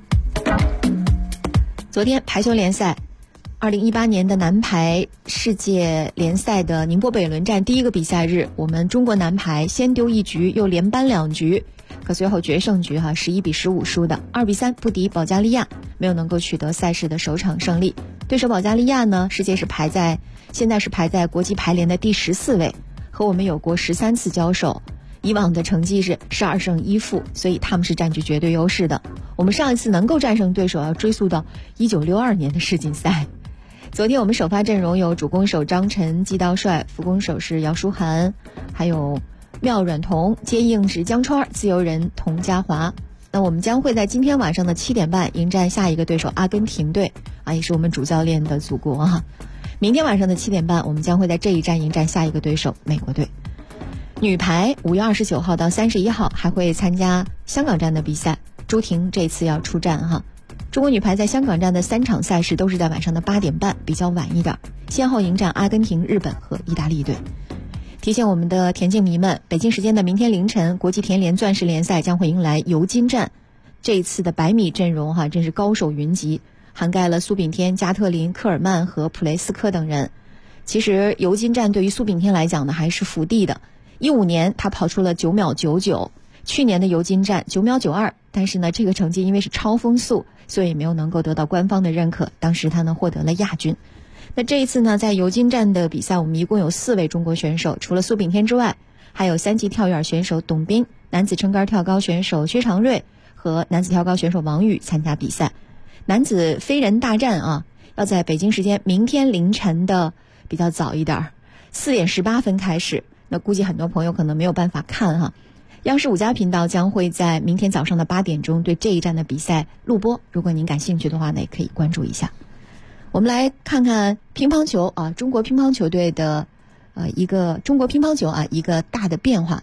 昨天排球联赛2018年的男排世界联赛的宁波北仑站第一个比赛日，我们中国男排先丢1局又连扳2局，可随后决胜局11比15输的2比3不敌保加利亚，没有能够取得赛事的首场胜利。对手保加利亚呢，现在是排在国际排联的第14位，和我们有过13次交手，以往的成绩是12胜1负，所以他们是占据绝对优势的。我们上一次能够战胜对手要追溯到1962年的世锦赛。昨天我们首发阵容有主攻手张晨、季道帅，副攻手是姚舒涵，还有廖阮彤，接应是江川，自由人童家华。那我们将会在今天晚上的7点半迎战下一个对手阿根廷队也是我们主教练的祖国明天晚上的7点半，我们将会在这一站迎战下一个对手美国队。女排5月29号到31号还会参加香港站的比赛，朱婷这次要出战中国女排在香港站的3场赛事都是在晚上的8点半，比较晚一点，先后迎战阿根廷、日本和意大利队。提醒我们的田径迷们，北京时间的明天凌晨，国际田联钻石联赛将会迎来尤金站。这一次的100米阵容真是高手云集，涵盖了苏炳添、加特林、科尔曼和普雷斯科等人。其实尤金站对于苏炳添来讲呢，还是福地的。15年他跑出了9秒99，去年的尤金站9秒92，但是呢，这个成绩因为是超风速，所以没有能够得到官方的认可。当时他呢获得了亚军。那这一次呢，在尤金站的比赛，我们一共有4位中国选手，除了苏炳添之外，还有3级跳远选手董彬、男子撑杆跳高选手薛长瑞和男子跳高选手王宇参加比赛。男子飞人大战要在北京时间明天凌晨的比较早一点，4点18分开始。那估计很多朋友可能没有办法看央视5家频道将会在明天早上的8点钟对这一站的比赛录播，如果您感兴趣的话呢，也可以关注一下。我们来看看乒乓球中国乒乓球队的一个大的变化。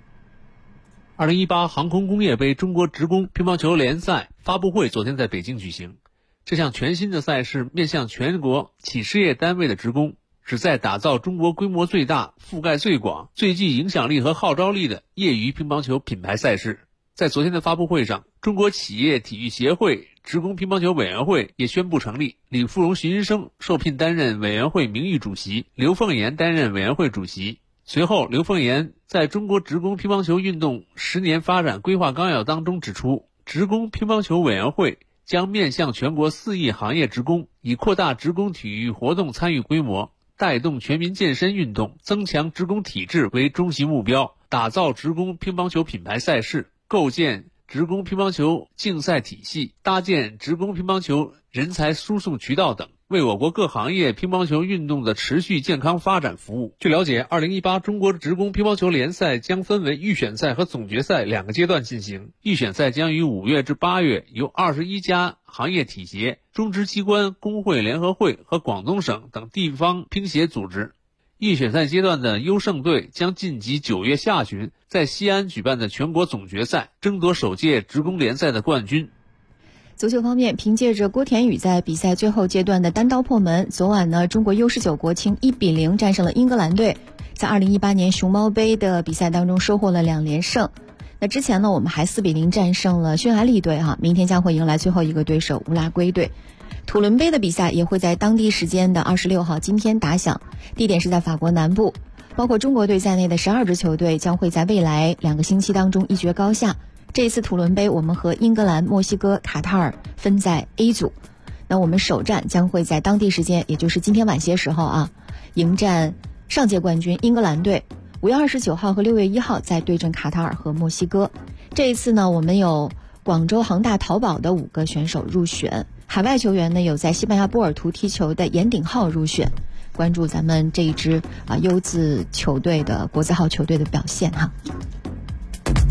2018航空工业杯中国职工乒乓球联赛发布会昨天在北京举行。这项全新的赛事面向全国企事业单位的职工，旨在打造中国规模最大、覆盖最广、最具影响力和号召力的业余乒乓球品牌赛事。在昨天的发布会上，中国企业体育协会职工乒乓球委员会也宣布成立，李富荣、徐云生受聘担任委员会名誉主席，刘凤岩担任委员会主席。随后，刘凤岩在中国职工乒乓球运动10年发展规划纲要当中指出，职工乒乓球委员会将面向全国4亿行业职工，以扩大职工体育活动参与规模，带动全民健身运动，增强职工体质为中心目标，打造职工乒乓球品牌赛事，构建职工乒乓球竞赛体系，搭建职工乒乓球人才输送渠道等，为我国各行业乒乓球运动的持续健康发展服务。据了解，2018中国职工乒乓球联赛将分为预选赛和总决赛2个阶段进行。预选赛将于5月至8月由21家行业体协、中职机关、工会联合会和广东省等地方乒协组织。预选赛阶段的优胜队将晋级9月下旬在西安举办的全国总决赛，争夺首届职工联赛的冠军。 足球方面，凭借着郭田雨在比赛最后阶段的单刀破门，昨晚呢，中国 U19 国青1比0战胜了英格兰队，在2018年熊猫杯的比赛当中收获了2连胜。那之前呢，我们还4比0战胜了匈牙利队明天将会迎来最后一个对手乌拉圭队。土伦杯的比赛也会在当地时间的26号今天打响，地点是在法国南部，包括中国队在内的12支球队将会在未来2个星期当中一决高下。这一次土伦杯我们和英格兰、墨西哥、卡塔尔分在 A 组，那我们首战将会在当地时间，也就是今天晚些时候迎战上届冠军英格兰队。5月29号和6月1号再对阵卡塔尔和墨西哥。这一次呢，我们有广州恒大淘宝的5个选手入选，海外球员呢有在西班牙波尔图踢球的严鼎皓入选。关注咱们这一支优字球队的国字号球队的表现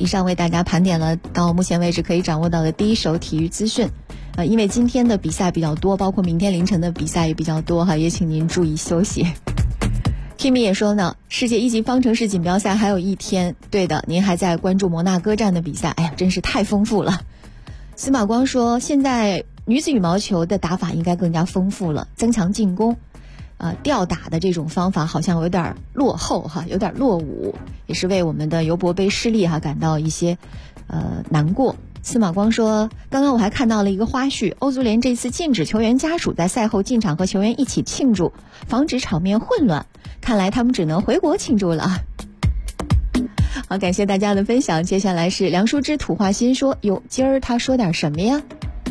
以上为大家盘点了到目前为止可以掌握到的第一手体育资讯。因为今天的比赛比较多，包括明天凌晨的比赛也比较多哈，也请您注意休息。Kimi 也说呢，世界1级方程式锦标赛还有1天。对的，您还在关注摩纳哥站的比赛，哎呀，真是太丰富了。司马光说，现在女子羽毛球的打法应该更加丰富了，增强进攻。吊打的这种方法好像有点落后哈，有点落伍，也是为我们的尤伯杯失利哈感到一些难过。司马光说，刚刚我还看到了一个花絮，欧足联这次禁止球员家属在赛后进场和球员一起庆祝，防止场面混乱，看来他们只能回国庆祝了。好，感谢大家的分享。接下来是梁淑芝土话心说，哟，今儿他说点什么呀？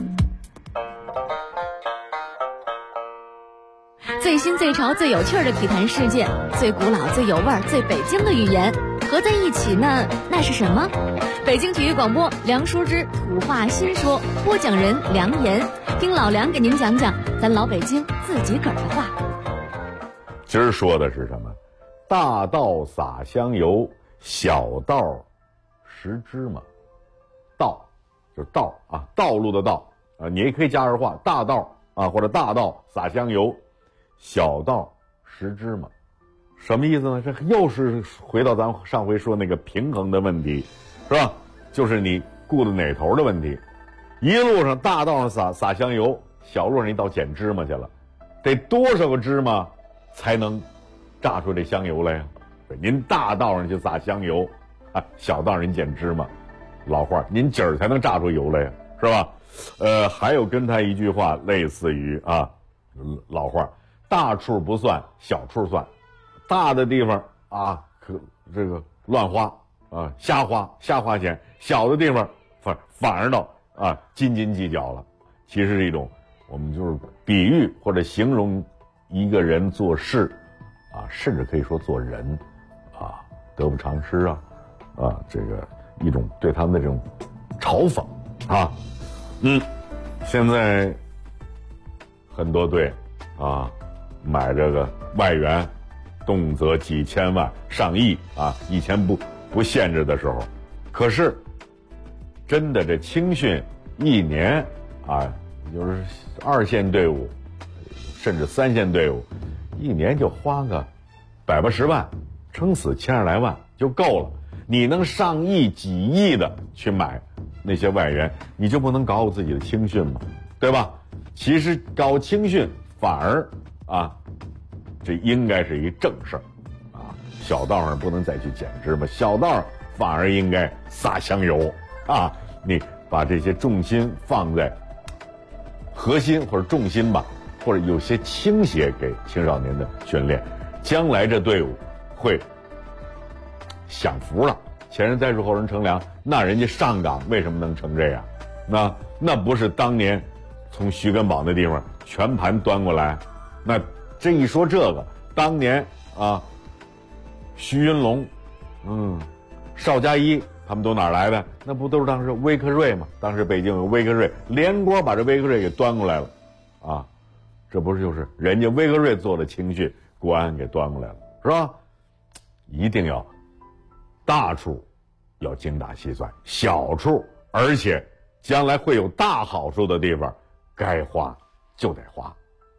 最新最潮最有趣的体坛事件，最古老最有味儿最北京的语言合在一起呢，那是什么？北京体育广播梁淑芝土话心说，播讲人梁岩，听老梁给您讲讲咱老北京自己个儿的话。 今儿说的是什么？大道撒香油，小道拾芝麻。道就是道啊，道路的道啊，你也可以加儿化，大道啊，或者大道撒香油，小道拾芝麻。什么意思呢？这又是回到咱上回说那个平衡的问题，是吧？就是你顾的哪头的问题。一路上大道上撒香油，小路上你到捡芝麻去了，得多少个芝麻才能榨出这香油来呀？您大道上去撒香油啊，小道上人捡芝麻，老话您几儿才能榨出油来呀？是吧？还有跟他一句话类似于啊，老话大处不算，小处算。大的地方啊，可这个乱花啊，瞎花钱；小的地方反而到啊斤斤计较了。其实是一种我们就是比喻或者形容一个人做事啊，甚至可以说做人啊，得不偿失啊，这个一种对他们的这种嘲讽啊。现在很多队啊买这个外援。动辄几千万上亿啊，以前不限制的时候，可是真的这青训一年啊，就是2线队伍甚至3线队伍一年就花个100-80万，撑死1000来万就够了。你能上亿几亿的去买那些外援，你就不能搞我自己的青训吗？对吧？其实搞青训反而啊，这应该是一正事儿啊！小道上不能再去捡芝麻，小道上反而应该撒香油啊！你把这些重心放在核心或者重心吧，或者有些倾斜给青少年的训练，将来这队伍会享福了。前人栽树，后人乘凉，那人家上岗为什么能成这样？那不是当年从徐根宝那地方全盘端过来？那这一说这个，当年啊，徐云龙，邵佳一，他们都哪儿来的？那不都是当时威克瑞吗？当时北京有威克瑞，连锅把这威克瑞给端过来了，啊，这不是就是人家威克瑞做的青训，国安给端过来了，是吧？一定要大处要精打细算，小处而且将来会有大好处的地方，该花就得花。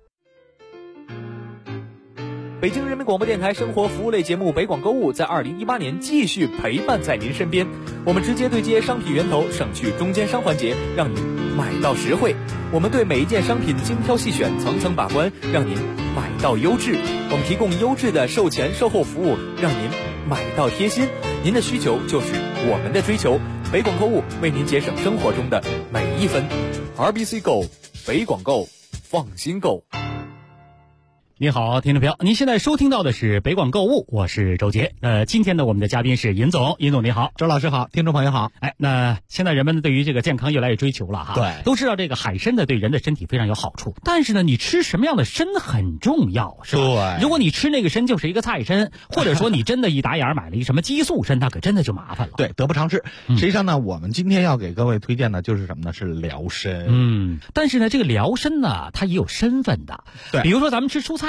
北京人民广播电台生活服务类节目北广购物在2018年继续陪伴在您身边，我们直接对接商品源头，省去中间商环节，让您买到实惠。我们对每一件商品精挑细选，层层把关，让您买到优质。我们提供优质的售前售后服务，让您买到贴心。您的需求就是我们的追求，北广购物为您节省生活中的每一分。RBC Go， 北广购，放心购。 你好，听众朋友，您现在收听到的是北广购物，我是周杰。今天呢，我们的嘉宾是尹总，尹总你好， 周老师好，听众朋友好。 那现在人们对于这个健康越来越追求了哈， 对， 都知道这个海参呢对人的身体非常有好处，但是呢，你吃什么样的参很重要，是吧？ 对， 如果你吃那个参就是一个菜参，或者说你真的一打眼买了一什么激素参，那可真的就麻烦了。 对，得不偿失。实际上呢，我们今天要给各位推荐的就是什么呢？是辽参。 但是呢，这个辽参呢，它也有身份的。 对， 比如说咱们吃蔬菜。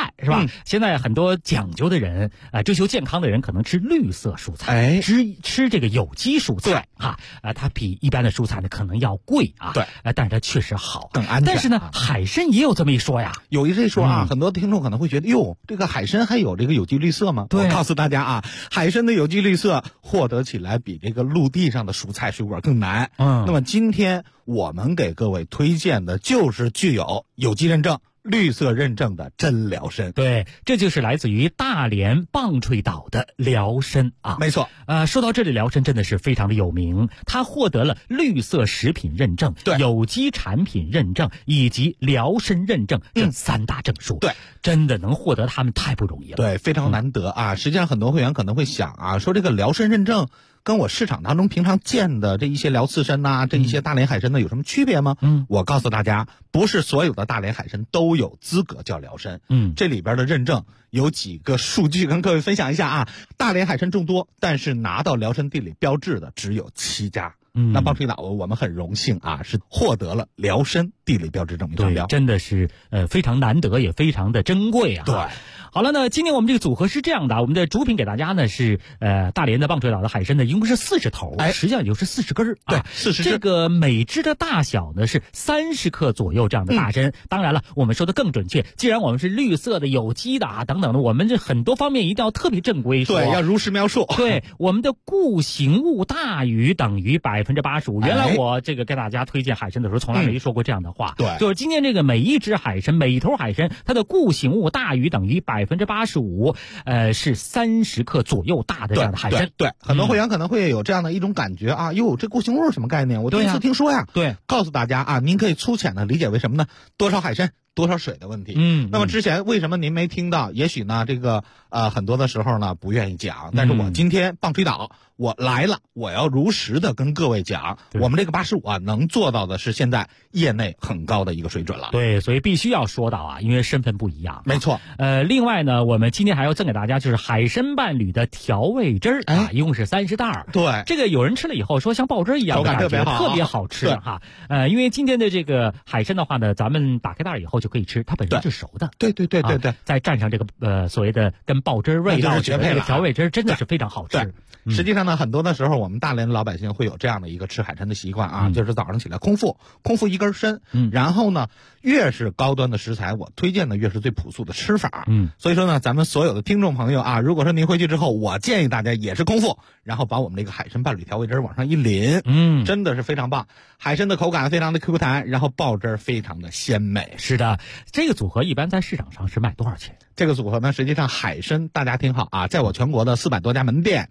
菜是吧？现在很多讲究的人追求健康的人可能吃绿色蔬菜，吃这个有机蔬菜它比一般的蔬菜呢可能要贵啊，对，但是它确实好， 更安全。 但是呢，海参也有这么一说呀， 有一这说啊，很多听众可能会觉得，哟，这个海参还有这个有机绿色吗？对，我告诉大家啊，海参的有机绿色获得起来比这个陆地上的蔬菜水果更难。那么今天我们给各位推荐的就是具有有机认证、绿色认证的真辽参。 对，这就是来自于大连棒槌岛的辽参啊。 没错。 说到这里，辽参真的是非常的有名，它获得了绿色食品认证、有机产品认证以及辽参认证这3大证书。对，真的能获得它们太不容易了。 对，非常难得啊。实际上很多会员可能会想啊，说这个辽参认证跟我市场当中平常见的这一些辽刺参呐，这一些大连海参呢有什么区别吗？我告诉大家，不是所有的大连海参都有资格叫辽参。这里边的认证有几个数据跟各位分享一下啊。大连海参众多，但是拿到辽参地理标志的只有7家。那棒槌岛我们很荣幸啊，是获得了辽参地理标志证明商标， 真的是非常难得，也非常的珍贵啊。 对。 好了呢，今天我们这个组合是这样的，我们的主品给大家呢是大连的棒槌岛的海参呢，一共是40头，实际上也就是40根对，40只。 这个每只的大小呢是30克左右这样的大参。当然了，我们说的更准确，既然我们是绿色的、有机的等等的，我们这很多方面一定要特别正规说， 对，要如实描述。 对，我们的固形物大于等于85%。原来我这个给大家推荐海参的时候，从来没说过这样的话。 对， 就是今天这个每一只海参、每一头海参，它的固形物大于等于85%，是30克左右大的这样的海参。 对，很多会员可能会有这样的一种感觉啊，哟，这固形物是什么概念？我第一次听说呀。 对， 告诉大家啊，您可以粗浅的理解为什么呢？多少海参多少水的问题。那么之前为什么您没听到？也许呢，这个很多的时候呢不愿意讲，但是我今天棒槌岛我来了，我要如实的跟各位讲，我们这个85能做到的是现在业内很高的一个水准了。 对，所以必须要说到啊，因为身份不一样。 没错。 另外呢，我们今天还要赠给大家就是海参伴侣的调味汁儿一共是30袋。 对， 这个有人吃了以后说像爆汁一样的感觉，特别好吃哈。因为今天的这个海参的话呢，咱们打开袋以后就可以吃，它本身是熟的。 对， 再蘸上这个所谓的跟爆汁味道绝配的调味汁，真的是非常好吃。 实际上呢，很多的时候我们大连的老百姓会有这样的一个吃海参的习惯啊，就是早上起来空腹一根参，然后呢，越是高端的食材，我推荐的越是最朴素的吃法。所以说呢，咱们所有的听众朋友啊，如果说您回去之后，我建议大家也是空腹，然后把我们这个海参伴侣调味汁往上一淋，真的是非常棒。海参的口感非常的 Q 弹，然后爆汁非常的鲜美。 是的，这个组合一般在市场上是卖多少钱？ 这个组合呢，实际上海参大家听好啊，在我全国的400多家门店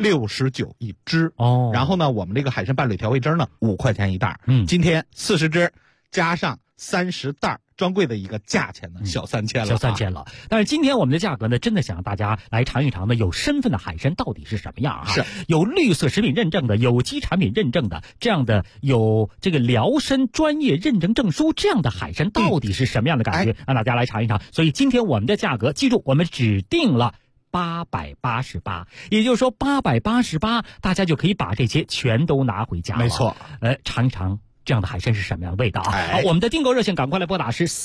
，69一只哦。然后呢，我们这个海参伴侣调味汁呢，5块钱一袋。今天40只加上30袋。专柜的一个价钱呢，小3000了， 但是今天我们的价格呢，真的想让大家来尝一尝呢，有身份的海参到底是什么样啊？ 是有绿色食品认证的、有机产品认证的，这样的有这个辽参专业认证证书这样的海参到底是什么样的感觉？让大家来尝一尝。所以今天我们的价格，记住，我们只定了888，也就是说888，大家就可以把这些全都拿回家了。 没错， 尝一尝。这样的海参是什么样的味道啊？好，我们的订购热线赶快来拨打是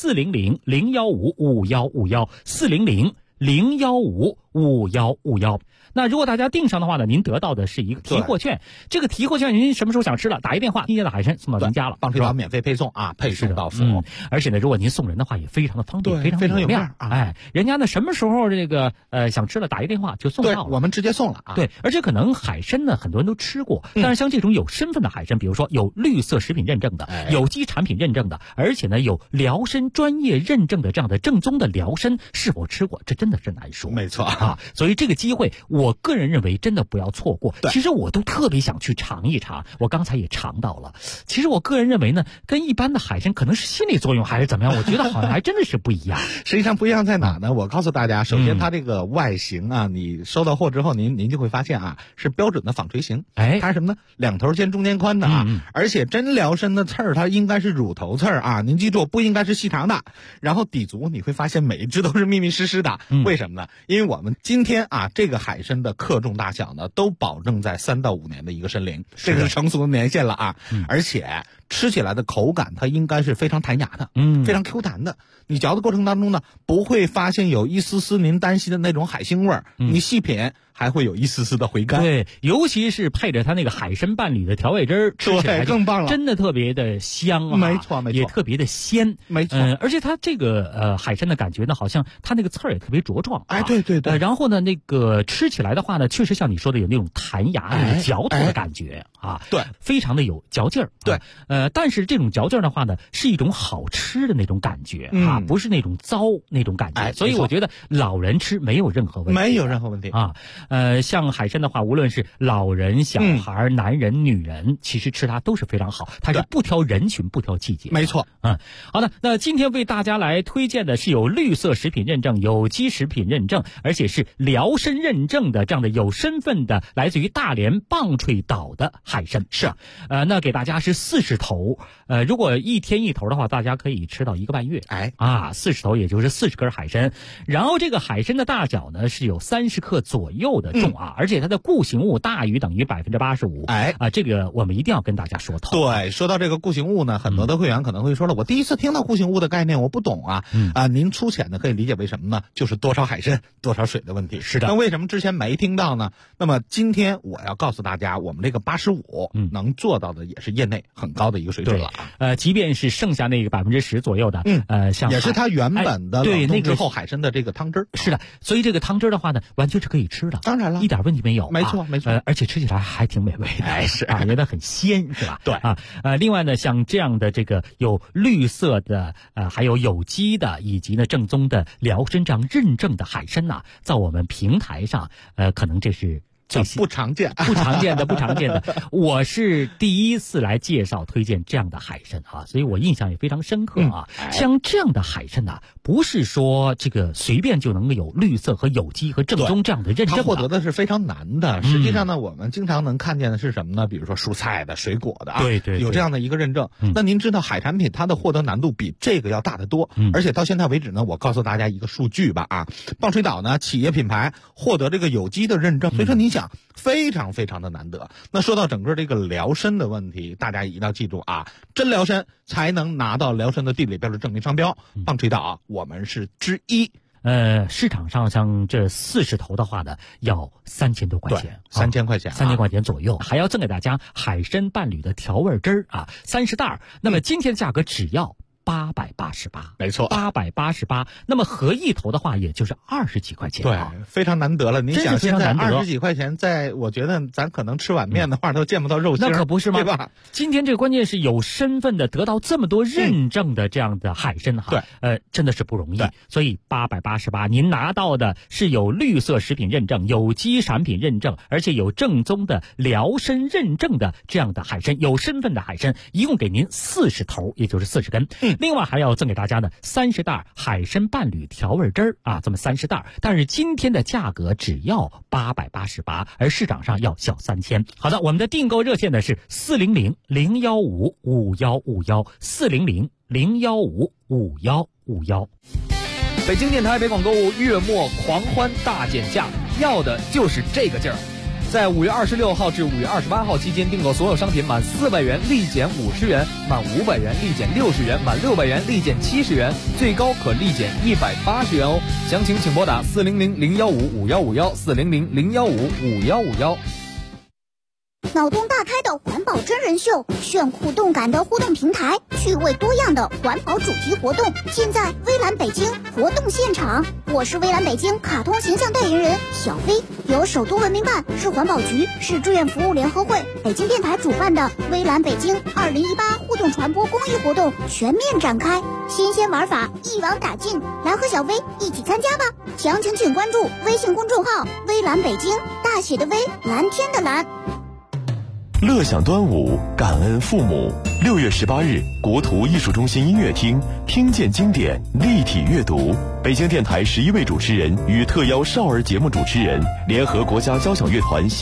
400-015-5151，400-015-5151。那如果大家订上的话呢，您得到的是一个提货券。这个提货券您什么时候想吃了，打一电话，新鲜的海参送到您家了， 棒槌岛免费配送啊，配送到府。 而且呢，如果您送人的话，也非常的方便， 非常有面儿啊。人家呢什么时候这个想吃了，打一电话就送到了， 我们直接送了啊。 对，而且可能海参呢很多人都吃过，但是像这种有身份的海参，比如说有绿色食品认证的、有机产品认证的，而且呢有辽参专业认证的这样的正宗的辽参，是否吃过，这真的是难说。 没错啊，所以这个机会，我个人认为真的不要错过。其实我都特别想去尝一尝，我刚才也尝到了。其实我个人认为呢，跟一般的海参可能是心理作用还是怎么样，我觉得好像还真的是不一样。 实际上不一样在哪呢？我告诉大家，首先它这个外形啊，你收到货之后，您就会发现啊，是标准的纺锤形。它是什么呢？2头尖中间宽的啊，而且真辽参的刺儿它应该是乳头刺儿啊，您记住不应该是细长的。然后底足你会发现每一只都是密密实实的，为什么呢？因为我们今天啊，这个海参的克重大小呢，都保证在3到5年的一个参龄，这个是成熟的年限了啊。而且吃起来的口感它应该是非常弹牙的，非常 Q 弹的。你嚼的过程当中呢，不会发现有一丝丝您担心的那种海腥味儿，你细品还会有一丝丝的回甘。 对，尤其是配着它那个海参伴侣的调味汁儿，吃起来更棒了， 真的特别的香啊， 没错， 也特别的鲜， 没错。 而且它这个海参的感觉呢，好像它那个刺儿也特别茁壮， 哎，对对对。 然后呢，那个吃起来的话呢，确实像你说的有那种弹牙、那个嚼头的感觉啊， 对， 非常的有嚼劲儿。 对， 但是这种嚼劲儿的话呢，是一种好吃的那种感觉啊，不是那种糟那种感觉。所以我觉得老人吃没有任何问题， 没有任何问题啊。像海参的话，无论是老人、小孩、男人、女人，其实吃它都是非常好，它是不挑人群、不挑季节。 没错。 好的，那今天为大家来推荐的是有绿色食品认证、有机食品认证，而且是辽参认证的这样的有身份的，来自于大连棒槌岛的海参。 是， 那给大家是40头，如果一天一头的话，大家可以吃到1个半月。40头也就是40根海参，然后这个海参的大小呢是有30克左右的重而且它的固形物大于等于85%。这个我们一定要跟大家说透。 对，说到这个固形物呢，很多的会员可能会说了，我第一次听到固形物的概念，我不懂啊。您粗浅的可以理解为什么呢？就是多少海参多少水的问题。 是的。 那为什么之前没听到呢？那么今天我要告诉大家，我们这个85能做到的也是业内很高的一个水准了啊。即便是剩下那个10%左右的，像也是它原本的冷冻之后海参的这个汤汁。 是的，所以这个汤汁的话呢，完全是可以吃的。 当然了， 一点问题没有。 没错没错。 而且吃起来还挺美味的。 是啊，觉得很鲜，是吧？ 对啊。另外呢，像这样的这个有绿色的，还有有机的，以及呢正宗的辽参这样认证的海参呐，在我们平台上，可能这是不常见的。我是第一次来介绍推荐这样的海参啊，所以我印象也非常深刻啊。像这样的海参呐，不是说这个随便就能够有绿色和有机和正宗这样的认证， 它获得的是非常难的。实际上呢，我们经常能看见的是什么呢？比如说蔬菜的、水果的啊， 对， 有这样的一个认证。那您知道海产品它的获得难度比这个要大得多，而且到现在为止呢，我告诉大家一个数据吧啊，棒槌岛呢企业品牌获得这个有机的认证，所以说你想非常非常的难得。那说到整个这个辽参的问题，大家一定要记住啊，真辽参才能拿到辽参的地理标志证明商标。棒槌岛我们是之一。 市场上像这40头的话呢，要3000多块钱 ，3000块钱 ，3000块钱左右，还要赠给大家海参伴侣的调味汁啊，30袋。那么今天的价格只要888， 没错 ，888。那么合一头的话，也就是20几块钱， 对，非常难得了。你想现在20几块钱，我觉得咱可能吃碗面的话，都见不到肉馅， 那可不是吗？ 对吧？ 今天这个关键是有身份的，得到这么多认证的这样的海参哈，真的是不容易。所以888，您拿到的是有绿色食品认证、有机产品认证，而且有正宗的辽参认证的这样的海参，有身份的海参，一共给您40头，也就是40根。另外还要赠给大家呢30袋海参伴侣调味汁啊，这么30袋，但是今天的价格只要888，而市场上要小3000。好的，我们的订购热线呢是400-015-5151，400-015-5151。 北京电台北广购物月末狂欢大减价，要的就是这个劲儿。在5月26号至5月28号期间订购所有商品满400元立减50元，满500元立减60元，满600元立减70元，最高可立减180元哦。详情请拨打400-015-5151，400-015-5151。 脑洞大开的环保真人秀，炫酷动感的互动平台，趣味多样的环保主题活动，尽在微蓝北京活动现场。我是微蓝北京卡通形象代言人小飞，由首都文明办、市环保局、市志愿服务联合会、北京电台主办的微蓝北京2018互动传播公益活动全面展开，新鲜玩法一网打尽，来和小飞一起参加吧！详情请关注微信公众号微蓝北京，大写的微，蓝天的蓝。 乐享端午，感恩父母。6月18日，国图艺术中心音乐厅听见经典立体阅读，北京电台11位主持人与特邀少儿节目主持人联合国家交响乐团